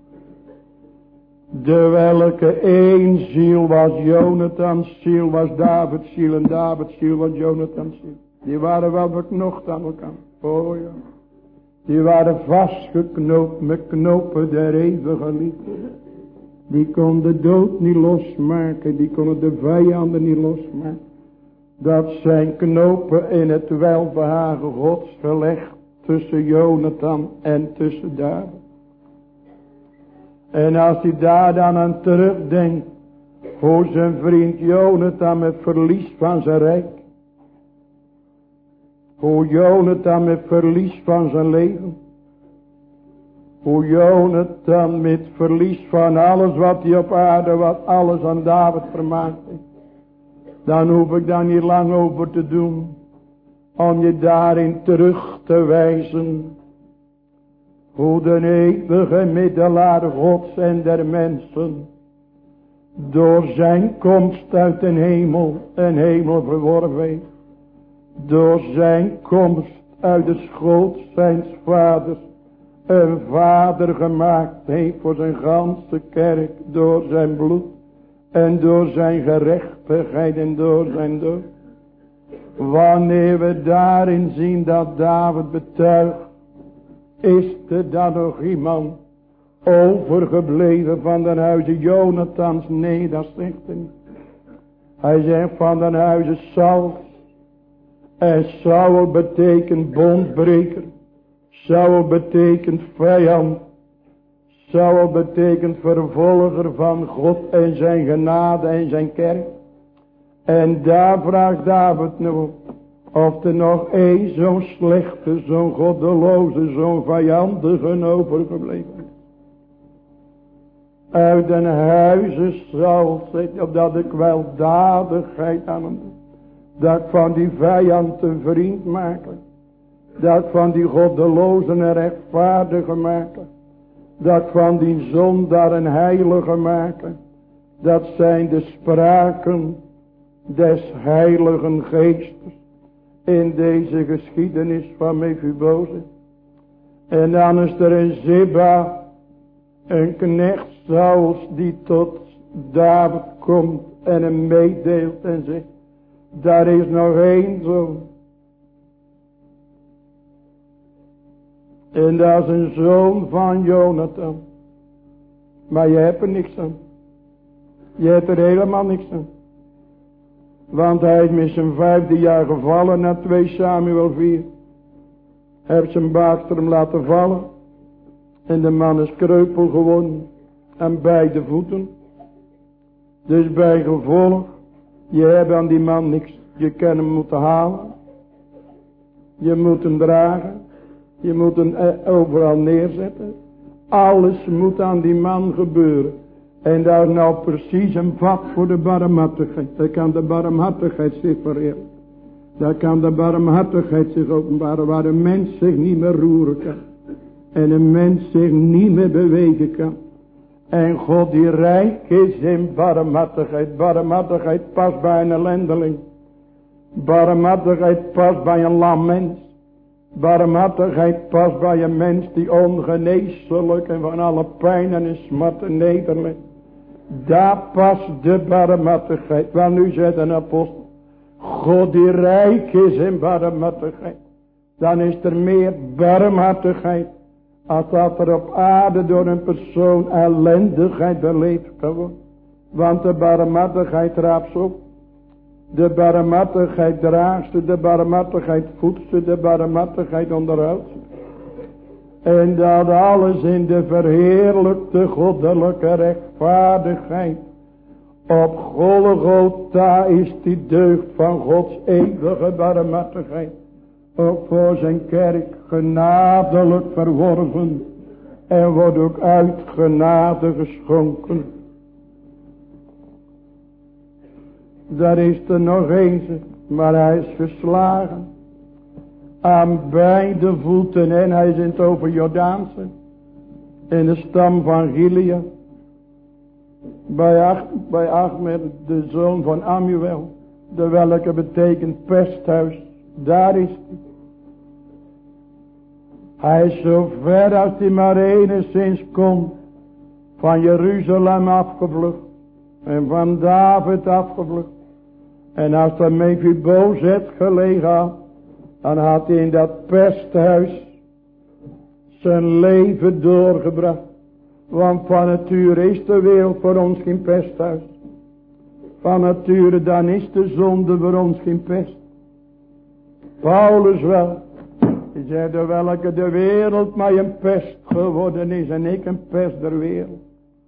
De welke één ziel was Jonathans ziel, was Davids ziel en Davids ziel was Jonathans ziel. Die waren wel beknocht aan elkaar. Oh ja. Die waren vastgeknoopt met knopen der eeuwige liefde. Die kon de dood niet losmaken. Die konden de vijanden niet losmaken. Dat zijn knopen in het welbehagen Gods gelegd tussen Jonathan en tussen David. En als hij daar dan aan terugdenkt, hoe zijn vriend Jonathan met verlies van zijn rijk. Hoe Jonathan met verlies van zijn leven. Hoe Jonathan met verlies van alles wat hij op aarde, wat alles aan David vermaakt heeft. Dan hoef ik daar niet lang over te doen. Om je daarin terug te wijzen. Hoe de eeuwige middelaar Gods en der mensen. Door zijn komst uit een hemel verworven heeft. Door zijn komst uit de schoot zijns vaders. Een vader gemaakt heeft voor zijn ganse kerk. Door zijn bloed. En door zijn gerechtigheid en door zijn dood. Wanneer we daarin zien dat David betuigt. Is er dan nog iemand overgebleven van de huize Jonathans? Nee, dat zegt hij niet. Hij zegt van de huize Saul. En Saul betekent bondbreker. Saul betekent vijand. Saul betekent vervolger van God en zijn genade en zijn kerk. En daar vraagt David nu of er nog één zo'n slechte, zo'n goddeloze, zo'n vijandige overgebleven is. Uit den huize Saul, opdat ik weldadigheid aan hem doe. Dat ik van die vijand een vriend maak. Dat ik van die goddeloze een rechtvaardige maak. Dat ik van die zondaar een heilige maak. Dat zijn de spraken des heiligen geestes. In deze geschiedenis van Mephibosheth. En dan is er een Ziba. Een knecht Sauls die tot David komt. En hem meedeelt en zegt. Daar is nog één zoon. En dat is een zoon van Jonathan. Maar je hebt er niks aan. Je hebt er helemaal niks aan. Want hij is met zijn 5e jaar gevallen na 2 Samuel 4. Heeft zijn baakster hem laten vallen. En de man is kreupel geworden. Aan beide voeten. Dus bij gevolg. Je hebt aan die man niks. Je kan hem moeten halen. Je moet hem dragen. Je moet hem overal neerzetten. Alles moet aan die man gebeuren. En daar nou precies een vat voor de barmhartigheid. Daar kan de barmhartigheid zich verheerlijken. Daar kan de barmhartigheid zich openbaren. Waar een mens zich niet meer roeren kan. En een mens zich niet meer bewegen kan. En God die rijk is in barmhartigheid. Barmhartigheid past bij een ellendeling. Barmhartigheid past bij een lam mens. Barmhartigheid past bij een mens die ongeneeslijk en van alle pijn en smarten nederligt. Daar past de barmhartigheid. Want nu zegt een apostel. God die rijk is in barmhartigheid. Dan is er meer barmhartigheid. Als dat er op aarde door een persoon ellendigheid beleefd kan worden. Want de barmhartigheid raapt ze op. De barmhartigheid draagt ze, de barmhartigheid voedt ze, de barmhartigheid onderhoudt ze. En dat alles in de verheerlijkte goddelijke rechtvaardigheid. Op Golgotha is die deugd van Gods eeuwige barmhartigheid. Ook voor zijn kerk genadelijk verworven. En wordt ook uit genade geschonken. Daar is er nog eens, maar hij is verslagen. Aan beide voeten en hij is in het overjordaanse. In de stam van Gilead. Bij Achmed, de zoon van Amuel. De welke betekent pesthuis. Daar is hij. Hij is zo ver als hij maar enigszins komt. Van Jeruzalem afgevlucht. En van David afgevlucht. En als er Mephibosheth gelegen had. Dan had hij in dat pesthuis. Zijn leven doorgebracht. Want van nature is de wereld voor ons geen pesthuis. Van nature dan is de zonde voor ons geen pest. Paulus wel. Hij zei de welke de wereld mij een pest geworden is. En ik een pest der wereld.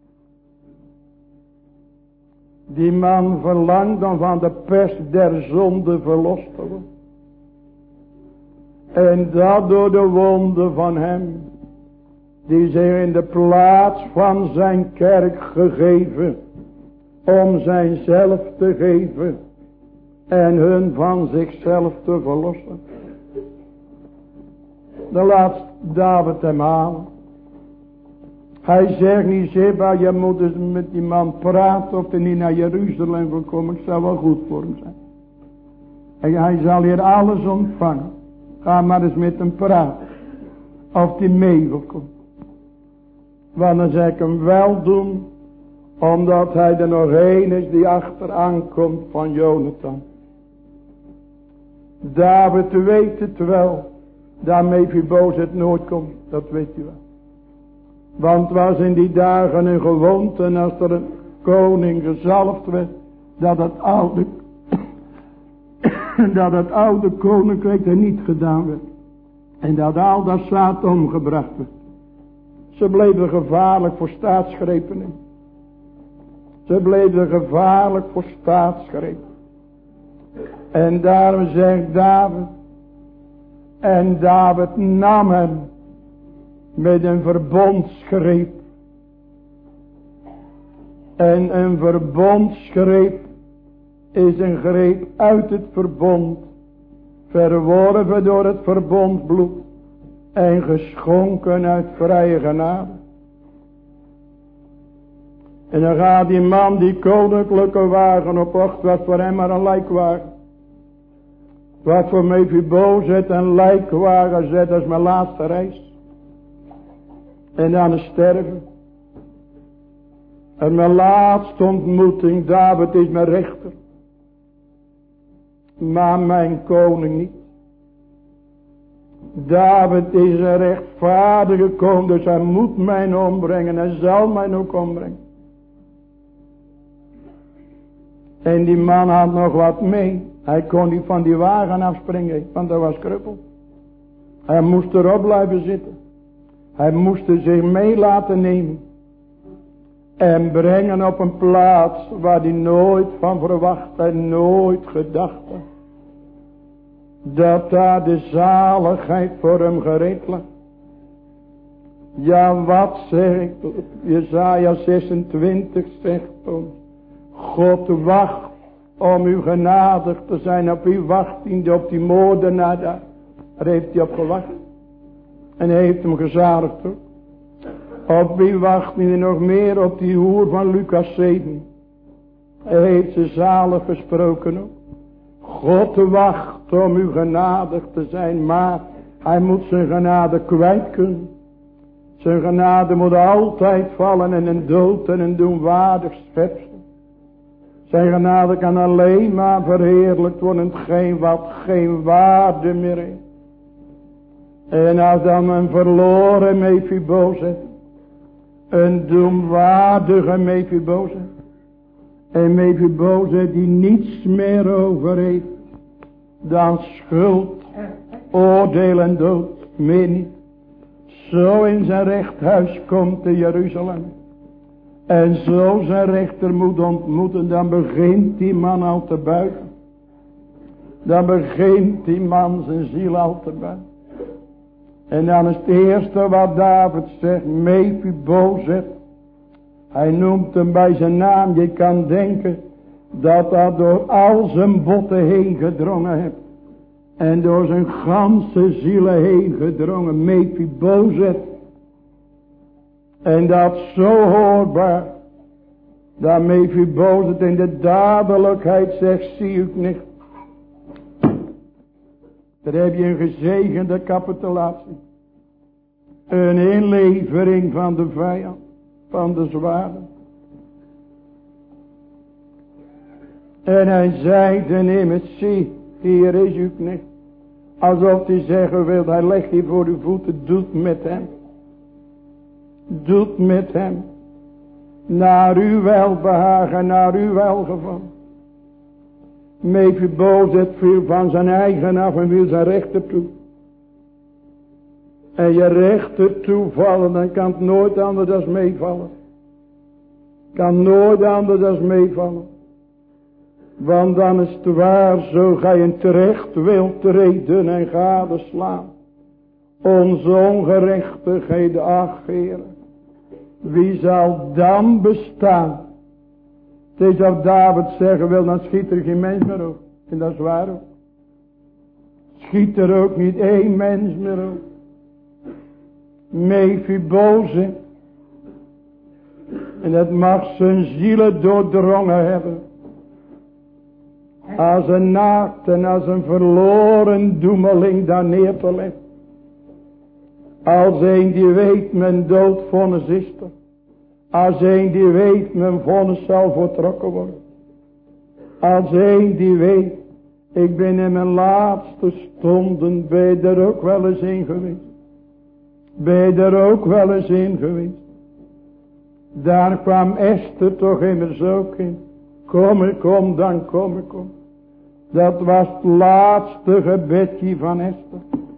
Die man verlangt dan van de pest der zonde verlost te worden. En dat door de wonde van hem. die zich in de plaats van zijn kerk gegeven, om zijnzelf te geven en hun van zichzelf te verlossen. Dan laat David hem halen. Hij zegt niet, Ziba, je moet eens met die man praten of hij niet naar Jeruzalem wil komen. Het zou wel goed voor hem zijn. En hij zal hier alles ontvangen. Ga maar eens met hem praten. Of hij mee wil komen. Want dan zal ik hem wel doen. Omdat hij er nog een is die achteraan komt van Jonathan. David weet het wel. Dat Mephibozet nooit komt. Dat weet u wel. Want het was in die dagen een gewoonte. En als er een koning gezalfd werd. Dat het oude koninkrijk er niet gedaan werd. En dat al dat zaad omgebracht werd. Ze bleven gevaarlijk voor staatsgrepen in. Ze bleven gevaarlijk voor staatsgrepen. En daarom zegt David. En David nam hem met een verbondsgreep. En een verbondsgreep is een greep uit het verbond. Verworven door het verbondsbloed. En geschonken uit vrije genade. En dan gaat die man die koninklijke wagen op ocht. Wat voor hem maar een lijkwagen. Wat voor Mephibozet een lijkwagen zet. Dat is mijn laatste reis. En dan is sterven. En mijn laatste ontmoeting. David is mijn rechter. Maar mijn koning niet. David is een rechtvaardige koning. Dus hij moet mij ombrengen. Hij zal mij ook ombrengen. En die man had nog wat mee. Hij kon niet van die wagen afspringen. Want hij was kruppel. Hij moest erop blijven zitten. Hij moest zich mee laten nemen. En brengen op een plaats waar hij nooit van verwacht en nooit gedacht had. Dat daar de zaligheid voor hem gereed lag. Ja, wat zeg ik? Jesaja 26 zegt ons. God wacht om u genadig te zijn. Op u wacht hij op die moordenaar daar. Daar heeft hij op gewacht. En hij heeft hem gezaligd ook. Op wie wacht hij nog meer? Op die hoer van Lucas 7. Hij heeft ze zalig gesproken ook. God wacht om u genadig te zijn. Maar hij moet zijn genade kwijt kunnen. Zijn genade moet altijd vallen in een dood en een doenwaardig schepsel. Zijn genade kan alleen maar verheerlijkt worden. Wat geen waarde meer heeft. En als dan een verloren Mephibozet. Een doemwaardige Mephibozet. Een Mephibozet die niets meer over heeft. Dan schuld, oordeel en dood. Meer niet. Zo in zijn rechthuis komt te Jeruzalem. En zo zijn rechter moet ontmoeten. Dan begint die man al te buigen. Dan begint die man zijn ziel al te buigen. En dan is het eerste wat David zegt. Mephibozet. Hij noemt hem bij zijn naam. Je kan denken dat dat door al zijn botten heen gedrongen heeft. En door zijn ganse zielen heen gedrongen. Mephibozet. En dat zo hoorbaar. Dat Mephibozet in de dadelijkheid zegt. Zie ik niet. Daar heb je een gezegende capitulatie. Een inlevering van de vijand. Van de zwaarde. En hij zeide immers, zie, hier is uw knecht. Alsof hij zeggen wil, hij legt hier voor uw voeten, doet met hem. Doet met hem. Naar uw welbehagen, naar uw welgevallen. Mephibozet viel van zijn eigen af en wil zijn rechter toe. En je rechter toevallen, dan kan het nooit anders dan meevallen. Kan nooit anders dan meevallen. Want dan is het waar, zo gij in terecht wilt treden en gadeslaan. onze ongerechtigheden, ach Heere, wie zal dan bestaan? Het is of David zeggen wil, dan schiet er geen mens meer op. En dat is waar ook. Schiet er ook niet één mens meer op. Mephibozet. En het mag zijn zielen doordrongen hebben. Als een naakt en als een verloren doemeling daar neer te leggen. Als een die weet mijn doodvonnis is er. Als een die weet mijn vonnis zal voltrokken worden. Als een die weet, ik ben in mijn laatste stunden, ben je er ook wel eens in geweest. Ben je er ook wel eens in geweest. Daar kwam Esther toch immers ook in. Kom ik om, dan kom ik om. Dat was het laatste gebedje van Esther.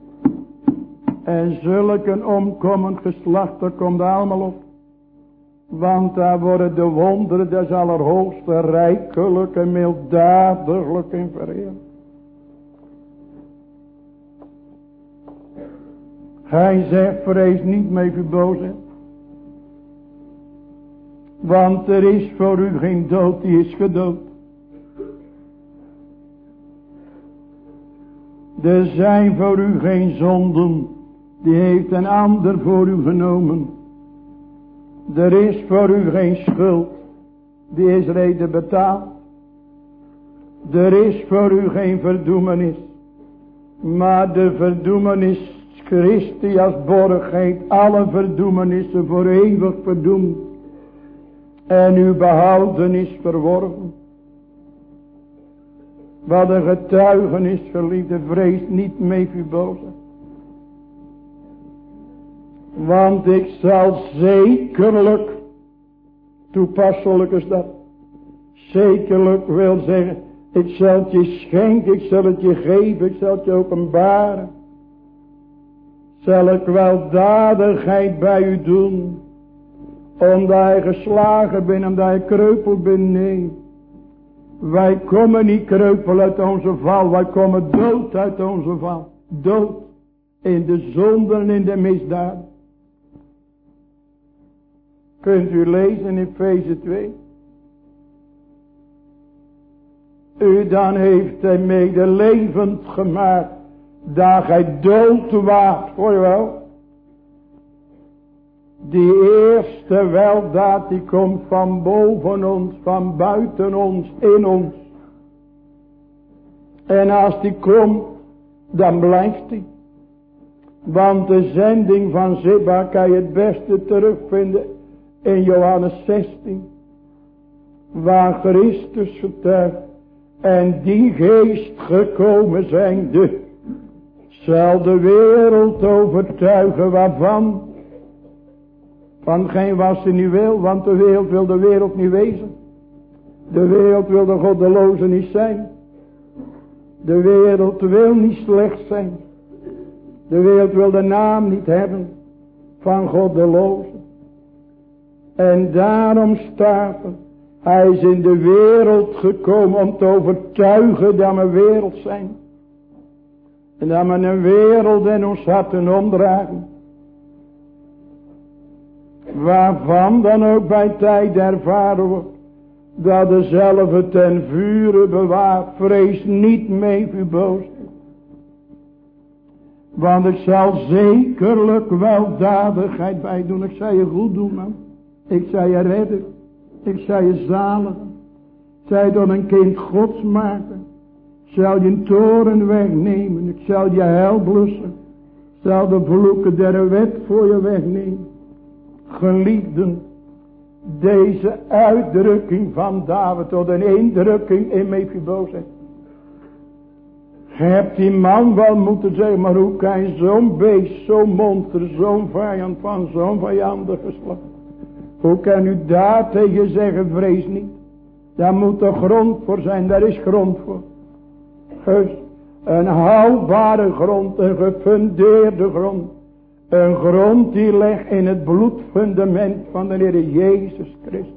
En zulke omkomend geslacht, dat komt allemaal op. Want daar worden de wonderen des Allerhoogste rijkelijk en milddadiglijk in vereerd. Hij zegt, vrees niet, Mephibozet. Want er is voor u geen dood, die is gedood. Er zijn voor u geen zonden, die heeft een ander voor u genomen. Er is voor u geen schuld, die is reden betaald. Er is voor u geen verdoemenis, maar de verdoemenis Christi als borg heeft alle verdoemenissen voor eeuwig verdoemd. En uw behouden is verworven. Wat een getuigenis, geliefde, vrees niet, Mephibozet. Want ik zal zekerlijk, toepasselijk is dat, zekerlijk wil zeggen, ik zal het je schenken, ik zal het je geven, ik zal het je openbaren. Zal ik weldadigheid bij u doen, omdat je geslagen bent, omdat je kreupel bent, nee. Wij komen niet kreupel uit onze val, wij komen dood uit onze val. Dood in de zonde en in de misdaad. Kunt u lezen in Efeze 2. U dan heeft hij medelevend gemaakt, dat gij dood waart, hoor je wel. Die eerste weldaad die komt van boven ons, van buiten ons, in ons. En als die komt, dan blijft die. Want de zending van Ziba kan je het beste terugvinden in Johannes 16. Waar Christus vertelt. En die geest gekomen zijnde, zal de wereld overtuigen waarvan. Van geen wat ze niet wil, want de wereld wil de wereld niet wezen. De wereld wil de goddeloze niet zijn. De wereld wil niet slecht zijn. De wereld wil de naam niet hebben van goddeloze. En daarom staat er, hij is in de wereld gekomen om te overtuigen dat we wereld zijn. En dat we een wereld in ons harten omdragen. Waarvan dan ook bij tijd ervaren wordt, dat dezelfde ten vure bewaart. Vrees niet, Mephibozet. Want ik zal zekerlijk weldadigheid bij doen. Ik zal je goed doen, man. Ik zal je redden. Ik zal je zaligen. Ik zal je tot een kind Gods maken. Ik zal je een toren wegnemen. Ik zal je hel blussen. Ik zal de vloeken der wet voor je wegnemen. Geliefden, deze uitdrukking van David tot een indrukking in Mephibozet. Je hebt die man wel moeten zeggen, maar hoe kan je zo'n beest, zo'n monster, zo'n vijand van zo'n vijandig geslacht. Hoe kan u daar tegen zeggen, vrees niet. Daar moet er grond voor zijn, daar is grond voor. Dus een houdbare grond, een gefundeerde grond. Een grond die legt in het bloedfundament van de Heer Jezus Christus.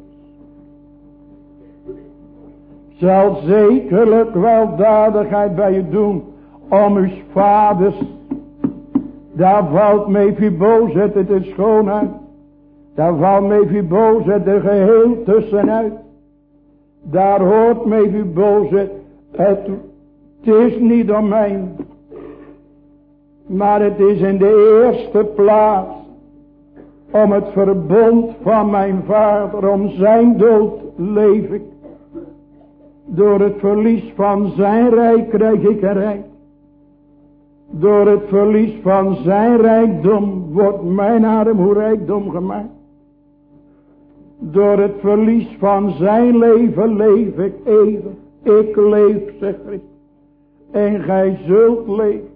Zal zekerlijk weldadigheid bij je doen om uw vaders Daar valt Mephibozet het in schoonheid. Daar valt Mephibozet er geheel tussenuit. Daar hoort Mephibozet. Het is niet om mij. Maar het is in de eerste plaats. Om het verbond van mijn vader. Om zijn dood leef ik. Door het verlies van zijn rijk krijg ik een rijk. Door het verlies van zijn rijkdom wordt mijn armoe rijkdom gemaakt. Door het verlies van zijn leven leef ik eeuwig. Ik leef, zegt Christus. En gij zult leven.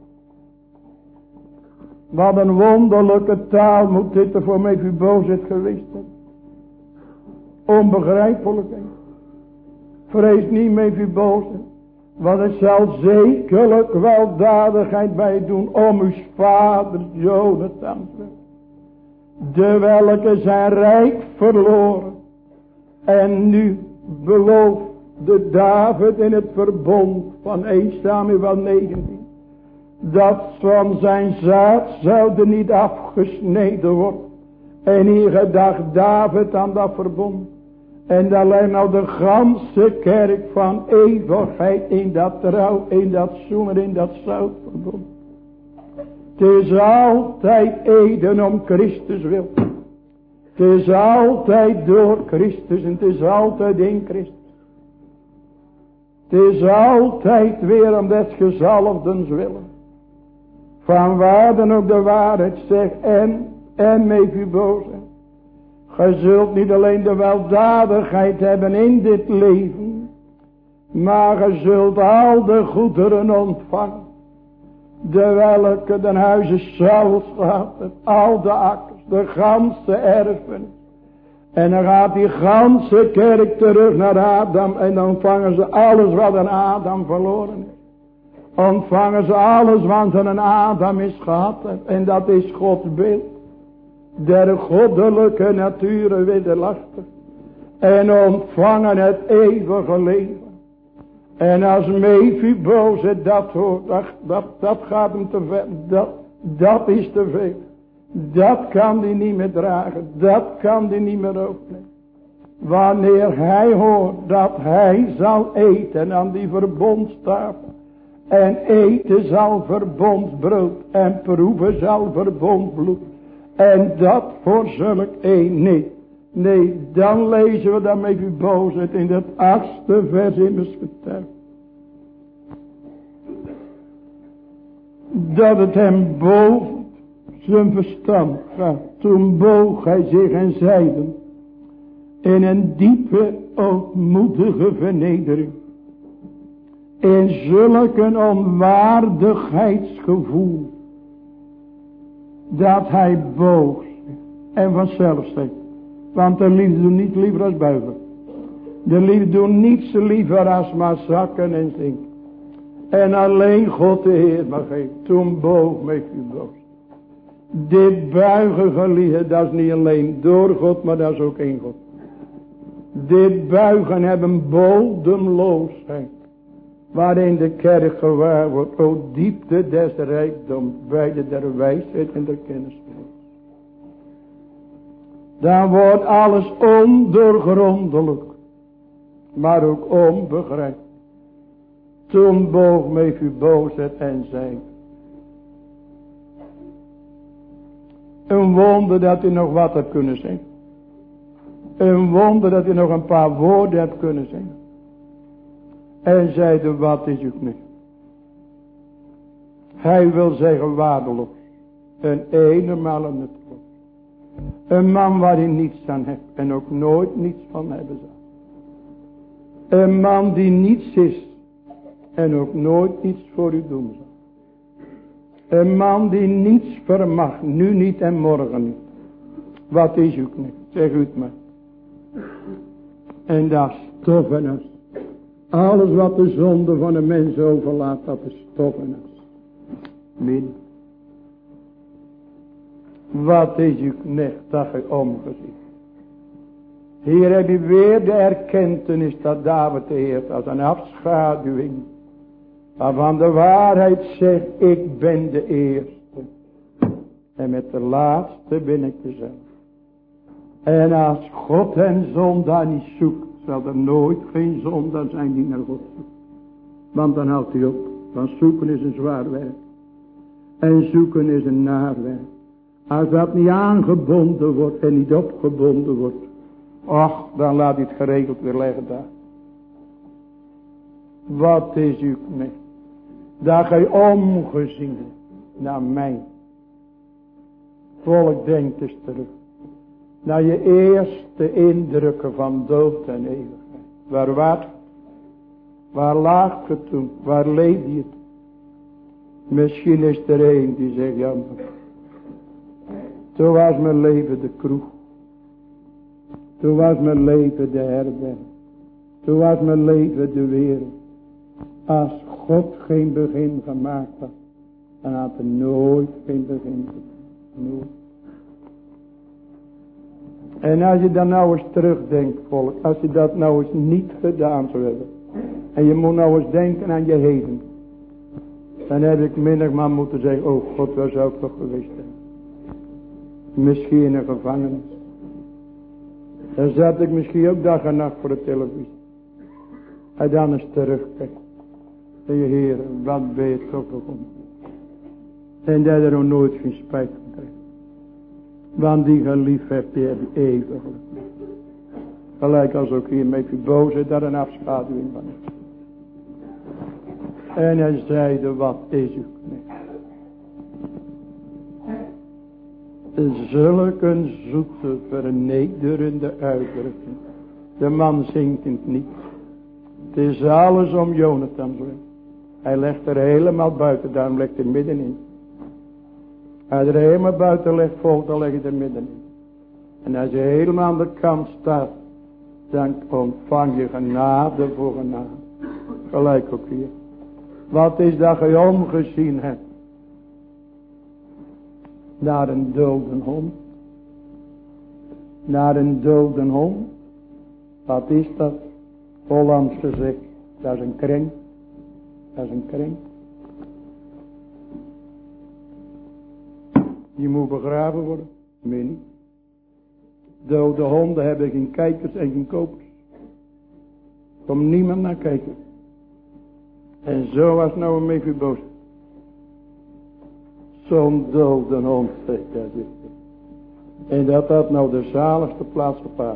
Wat een wonderlijke taal moet dit er voor Mephibozet geweest zijn. Onbegrijpelijk. Vrees niet Mephibozet. Want het zal zekerlijk weldadigheid bij doen om uw vader Jonathan. De welke zijn rijk verloren. En nu beloofde David in het verbond van 1 Samuel 19. Dat van zijn zaad zou niet afgesneden worden. En hier gedacht David aan dat verbond. En daar ligt nou de ganse kerk van eeuwigheid in dat trouw, in dat zoenen, in dat zoutverbond. Het is altijd eden om Christus wil. Het is altijd door Christus en het is altijd in Christus. Het is altijd weer om des gezalfdens willen. Van waar dan ook de waarheid zegt en Mephibozet. Gij zult niet alleen de weldadigheid hebben in dit leven. Maar gij zult al de goederen ontvangen. De welke den huize Sauls gehad heeft. Al de akkers, de ganse erfenis. En dan gaat die ganse kerk terug naar Adam. En dan ontvangen ze alles wat aan Adam verloren is. Ontvangen ze alles wat aan Adam is gehad heeft. En dat is Gods beeld. Der goddelijke natuur wederlastig. En ontvangen het eeuwige leven. En als Mephibozet dat hoort. Dat gaat hem te ver. Dat is te veel. Dat kan hij niet meer dragen. Dat kan hij niet meer opnemen. Wanneer hij hoort dat hij zal eten aan die verbondstafel. En eten zal verbondsbrood. En proeven zal verbondsbloed. En dat voor zulk een. Nee, dan lezen we dan Mephibozet in het 8e vers immers verteld. Dat het hem boven zijn verstand gaat. Toen boog hij zich en zeide. In een diepe, ootmoedige vernedering. In zulk een onwaardigheidsgevoel. Dat hij boog. En vanzelf zegt. Want de liefde doet niet liever als buigen. De liefde doet niets liever als maar zakken en zinken. En alleen God de Heer mag geven. Toen boog Mephibozet. Dit buigen geliefde, dat is niet alleen door God, maar dat is ook in God. Dit buigen hebben bodemloosheid. Waarin de kerk gewaar wordt. O diepte des rijkdom. Beide der wijsheid en der kennis. Dan wordt alles ondoorgrondelijk. Maar ook onbegrijpelijk. Toen boog Mephibozet en zei. Een wonder dat u nog wat hebt kunnen zeggen. Een wonder dat u nog een paar woorden hebt kunnen zeggen. En zeide, wat is uw knecht? Hij wil zeggen waardeloos. Een eenmaal een nutteloos. Een man waar hij niets aan hebt. En ook nooit niets van hebben zal. Een man die niets is. En ook nooit iets voor u doen zal. Een man die niets vermag. Nu niet en morgen niet. Wat is uw knecht? Zeg u het maar. En dat is stof en as. Alles wat de zonde van een mens overlaat, dat is stof en as. Min. Wat is uw knecht dat gij omgezien? Hier heb je weer de erkentenis dat David de Heer als een afschaduwing. Waarvan de waarheid zegt, ik ben de eerste. En met de laatste ben ik zelf. En als God een zondaar niet zoekt, zal er nooit geen zondaar zijn die naar God zoekt. Want dan houdt hij op. Want zoeken is een zwaar werk. En zoeken is een naar werk. Als dat niet aangebonden wordt en niet opgebonden wordt. Och, dan laat hij het geregeld weer leggen daar. Wat is uw knecht? Dat gij omgezien naar mij. Volk, denkt eens terug. Naar je eerste indrukken van dood en eeuwigheid. Waar waart? Waar laagt je toen? Waar leefde je? Misschien is er een die zegt, ja, toen was mijn leven de kroeg. Toen was mijn leven de herberg. Toen was mijn leven de wereld. Als God geen begin gemaakt had, dan had er nooit geen begin gemaakt. Nooit. En als je dan nou eens terugdenkt, volk, als je dat nou eens niet gedaan zou hebben, en je moet nou eens denken aan je heden, dan heb ik minder maar moeten zeggen, oh God, waar zou ik toch geweest zijn? Misschien in een gevangenis. Dan zat ik misschien ook dag en nacht voor de televisie. En dan eens terugkijken. En je Heer, wat ben je toch begonnen? En dat er nog nooit geen spijt van krijgt. Want die geliefd hebt, die heb je eeuwiglijk. Gelijk als ook hier met je boze, daar een afschaduwing van is. En hij zeide, wat is uw knecht? Zulk een zoete, vernederende uitdrukking. De man zingt het niet. Het is alles om Jonathan. Hij legt er helemaal buiten, daarom legt hij er middenin. Als je er helemaal buiten legt, volgt, dan leg je er middenin. En als je helemaal aan de kant staat, dan ontvang je genade voor genade. Gelijk ook hier. Wat is dat je omgezien hebt? Naar een dode hond. Naar een dode hond. Wat is dat? Hollands gezegd. Dat is een kring. Dat is een kring. Die moet begraven worden. Meer niet. Dode honden hebben geen kijkers en geen kopers. Komt niemand naar kijken. En zo was nou een Mephibosheth. Zo'n dode hond, zegt hij. En dat had nou de zaligste plaats gepaard.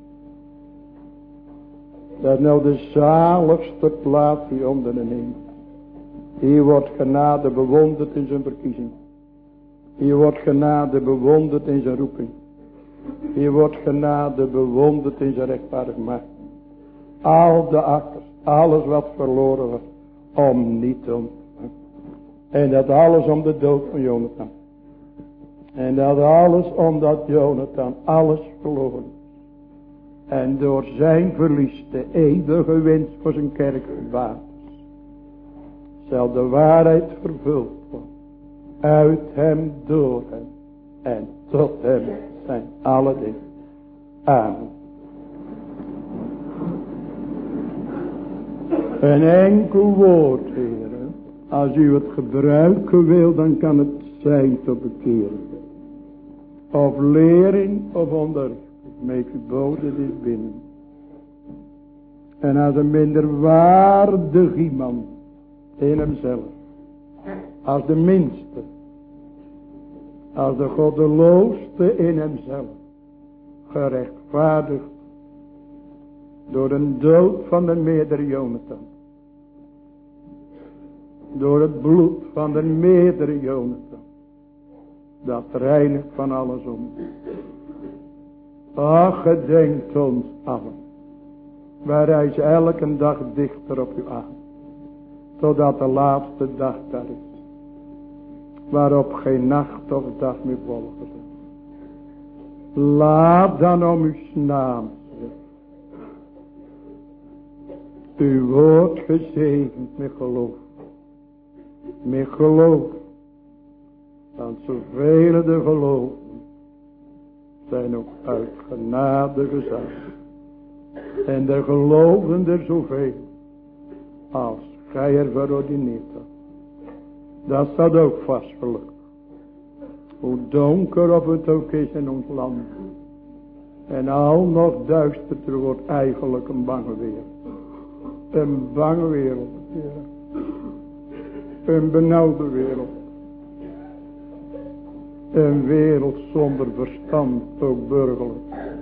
Dat is nou de zaligste plaats hier onder de hemel. Hier wordt genade bewonderd in zijn verkiezing. Hier wordt genade bewonderd in zijn roeping. Hier wordt genade bewonderd in zijn rechtvaardig macht. Al de akkers, alles wat verloren was, om niet om. En dat alles om de dood van Jonathan. En dat alles omdat Jonathan alles verloren. En door zijn verlies de eeuwige winst voor zijn kerk gebaat. Zal de waarheid vervuld worden. Uit hem, door hem. En tot hem zijn alle dingen. Amen. Een enkel woord, heren. Als u het gebruiken wil, dan kan het zijn tot bekering. Of lering of onderricht. Mephibosheth is binnen. En als een minderwaardig iemand in hemzelf. Als de minste. Als de goddeloosste in hemzelf. Gerechtvaardigd. Door de dood van de meerdere Jonathan. Door het bloed van de meerdere Jonathan. Dat reinigt van alles om. Ach, gedenkt ons allen. Wij reizen elke dag dichter op u aan. Totdat de laatste dag daar is. Waarop geen nacht of dag meer volgen zal. Laat dan om uw naam. Uw woord gezegend met geloof. Met geloof. Want zoveel de geloven zijn ook uit genade gezag. En de geloven er zoveel als gij er verordineerd had. Dat staat ook vast gelukkig. Hoe donker of het ook is in ons land. En al nog duisterder wordt eigenlijk een bange wereld. Een bange wereld. Ja. Een benauwde wereld. Een wereld zonder verstand, ook burgerlijk.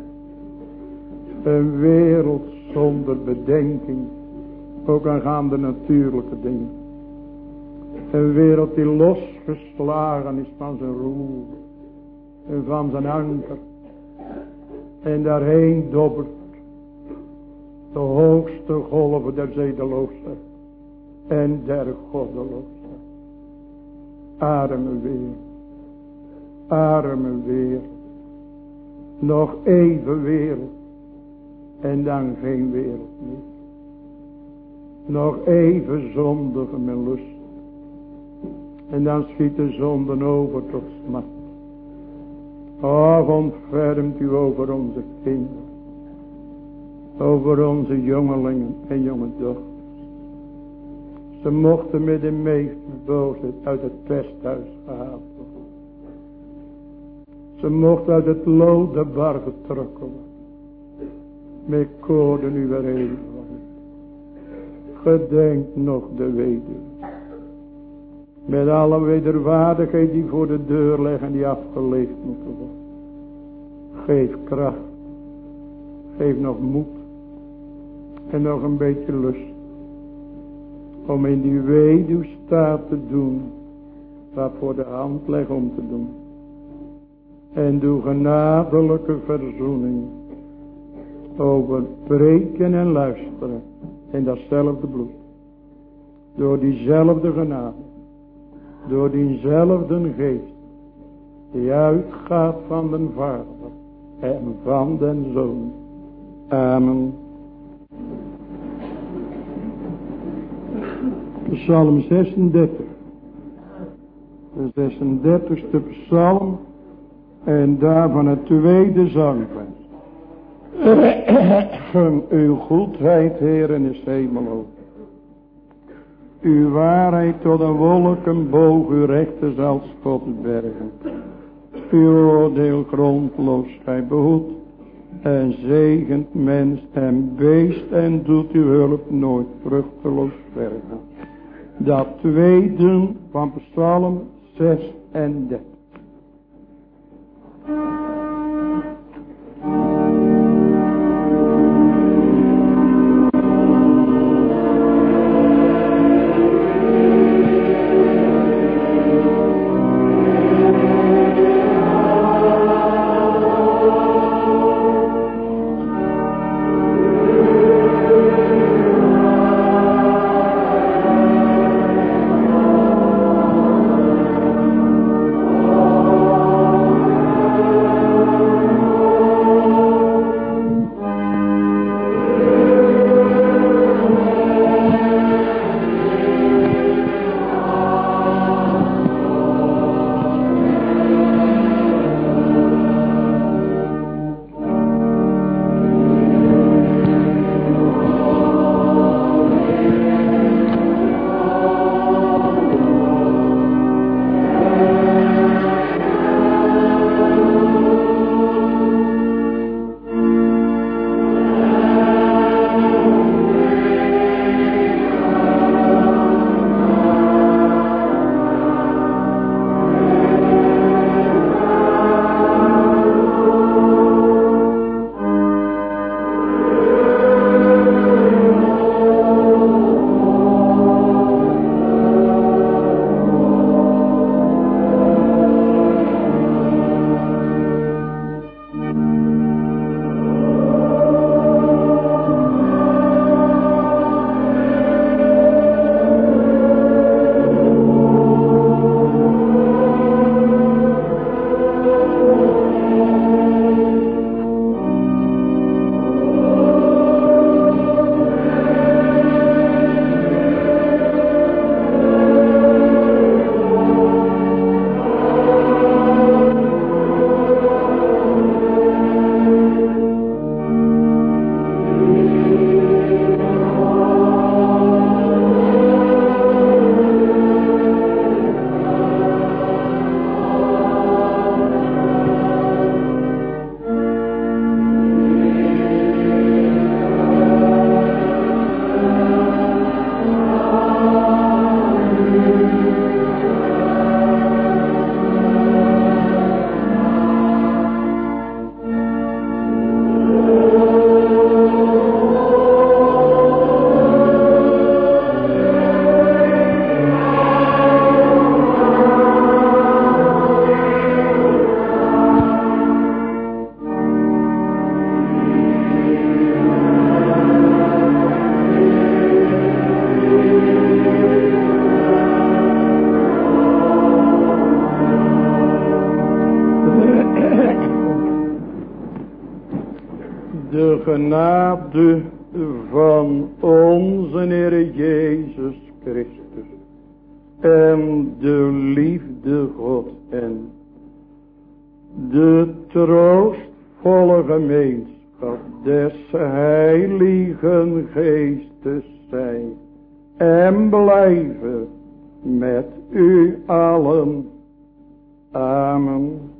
Een wereld zonder bedenking, ook aangaande natuurlijke dingen. Een wereld die losgeslagen is van zijn roer en van zijn anker. En daarheen dobbert de hoogste golven der zedeloosheid en der goddeloosheid. Arme wereld, arme wereld, nog even wereld en dan geen wereld meer. Nog even zondige mijn lust. En dan schiet de zonden over tot smart. Och, ontfermt u over onze kinderen. Over onze jongelingen en jonge dochters. Ze mochten met de meeste boosheid uit het pesthuis gehaald worden. Ze mochten uit het lodebar getrokken worden. Met koorden u weer heen. Gedenk nog de weduwe. Met alle wederwaardigheid die voor de deur liggen, die afgeleefd moeten worden. Geef kracht. Geef nog moed. En nog een beetje lust. Om in die weduwstaat te doen. Wat voor de hand legt om te doen. En doe genadelijke verzoening. Over preken en luisteren. In datzelfde bloed. Door diezelfde genade. Door diezelfde geest. Die uitgaat van den Vader. En van den Zoon. Amen. Psalm 36. De 36e psalm. En daarvan het tweede zangvers. Uw goedheid, Heeren, is hemelhoog. Uw waarheid tot een wolkenboog, uw rechten als Godsbergen. Uw oordeel grondloos, gij behoedt en zegent mens en beest en doet uw hulp nooit vruchteloos vergen. Dat tweede van Psalm 36. Oh genade van onze Heer Jezus Christus en de liefde God en de troostvolle gemeenschap des Heiligen Geestes zijn en blijven met u allen. Amen.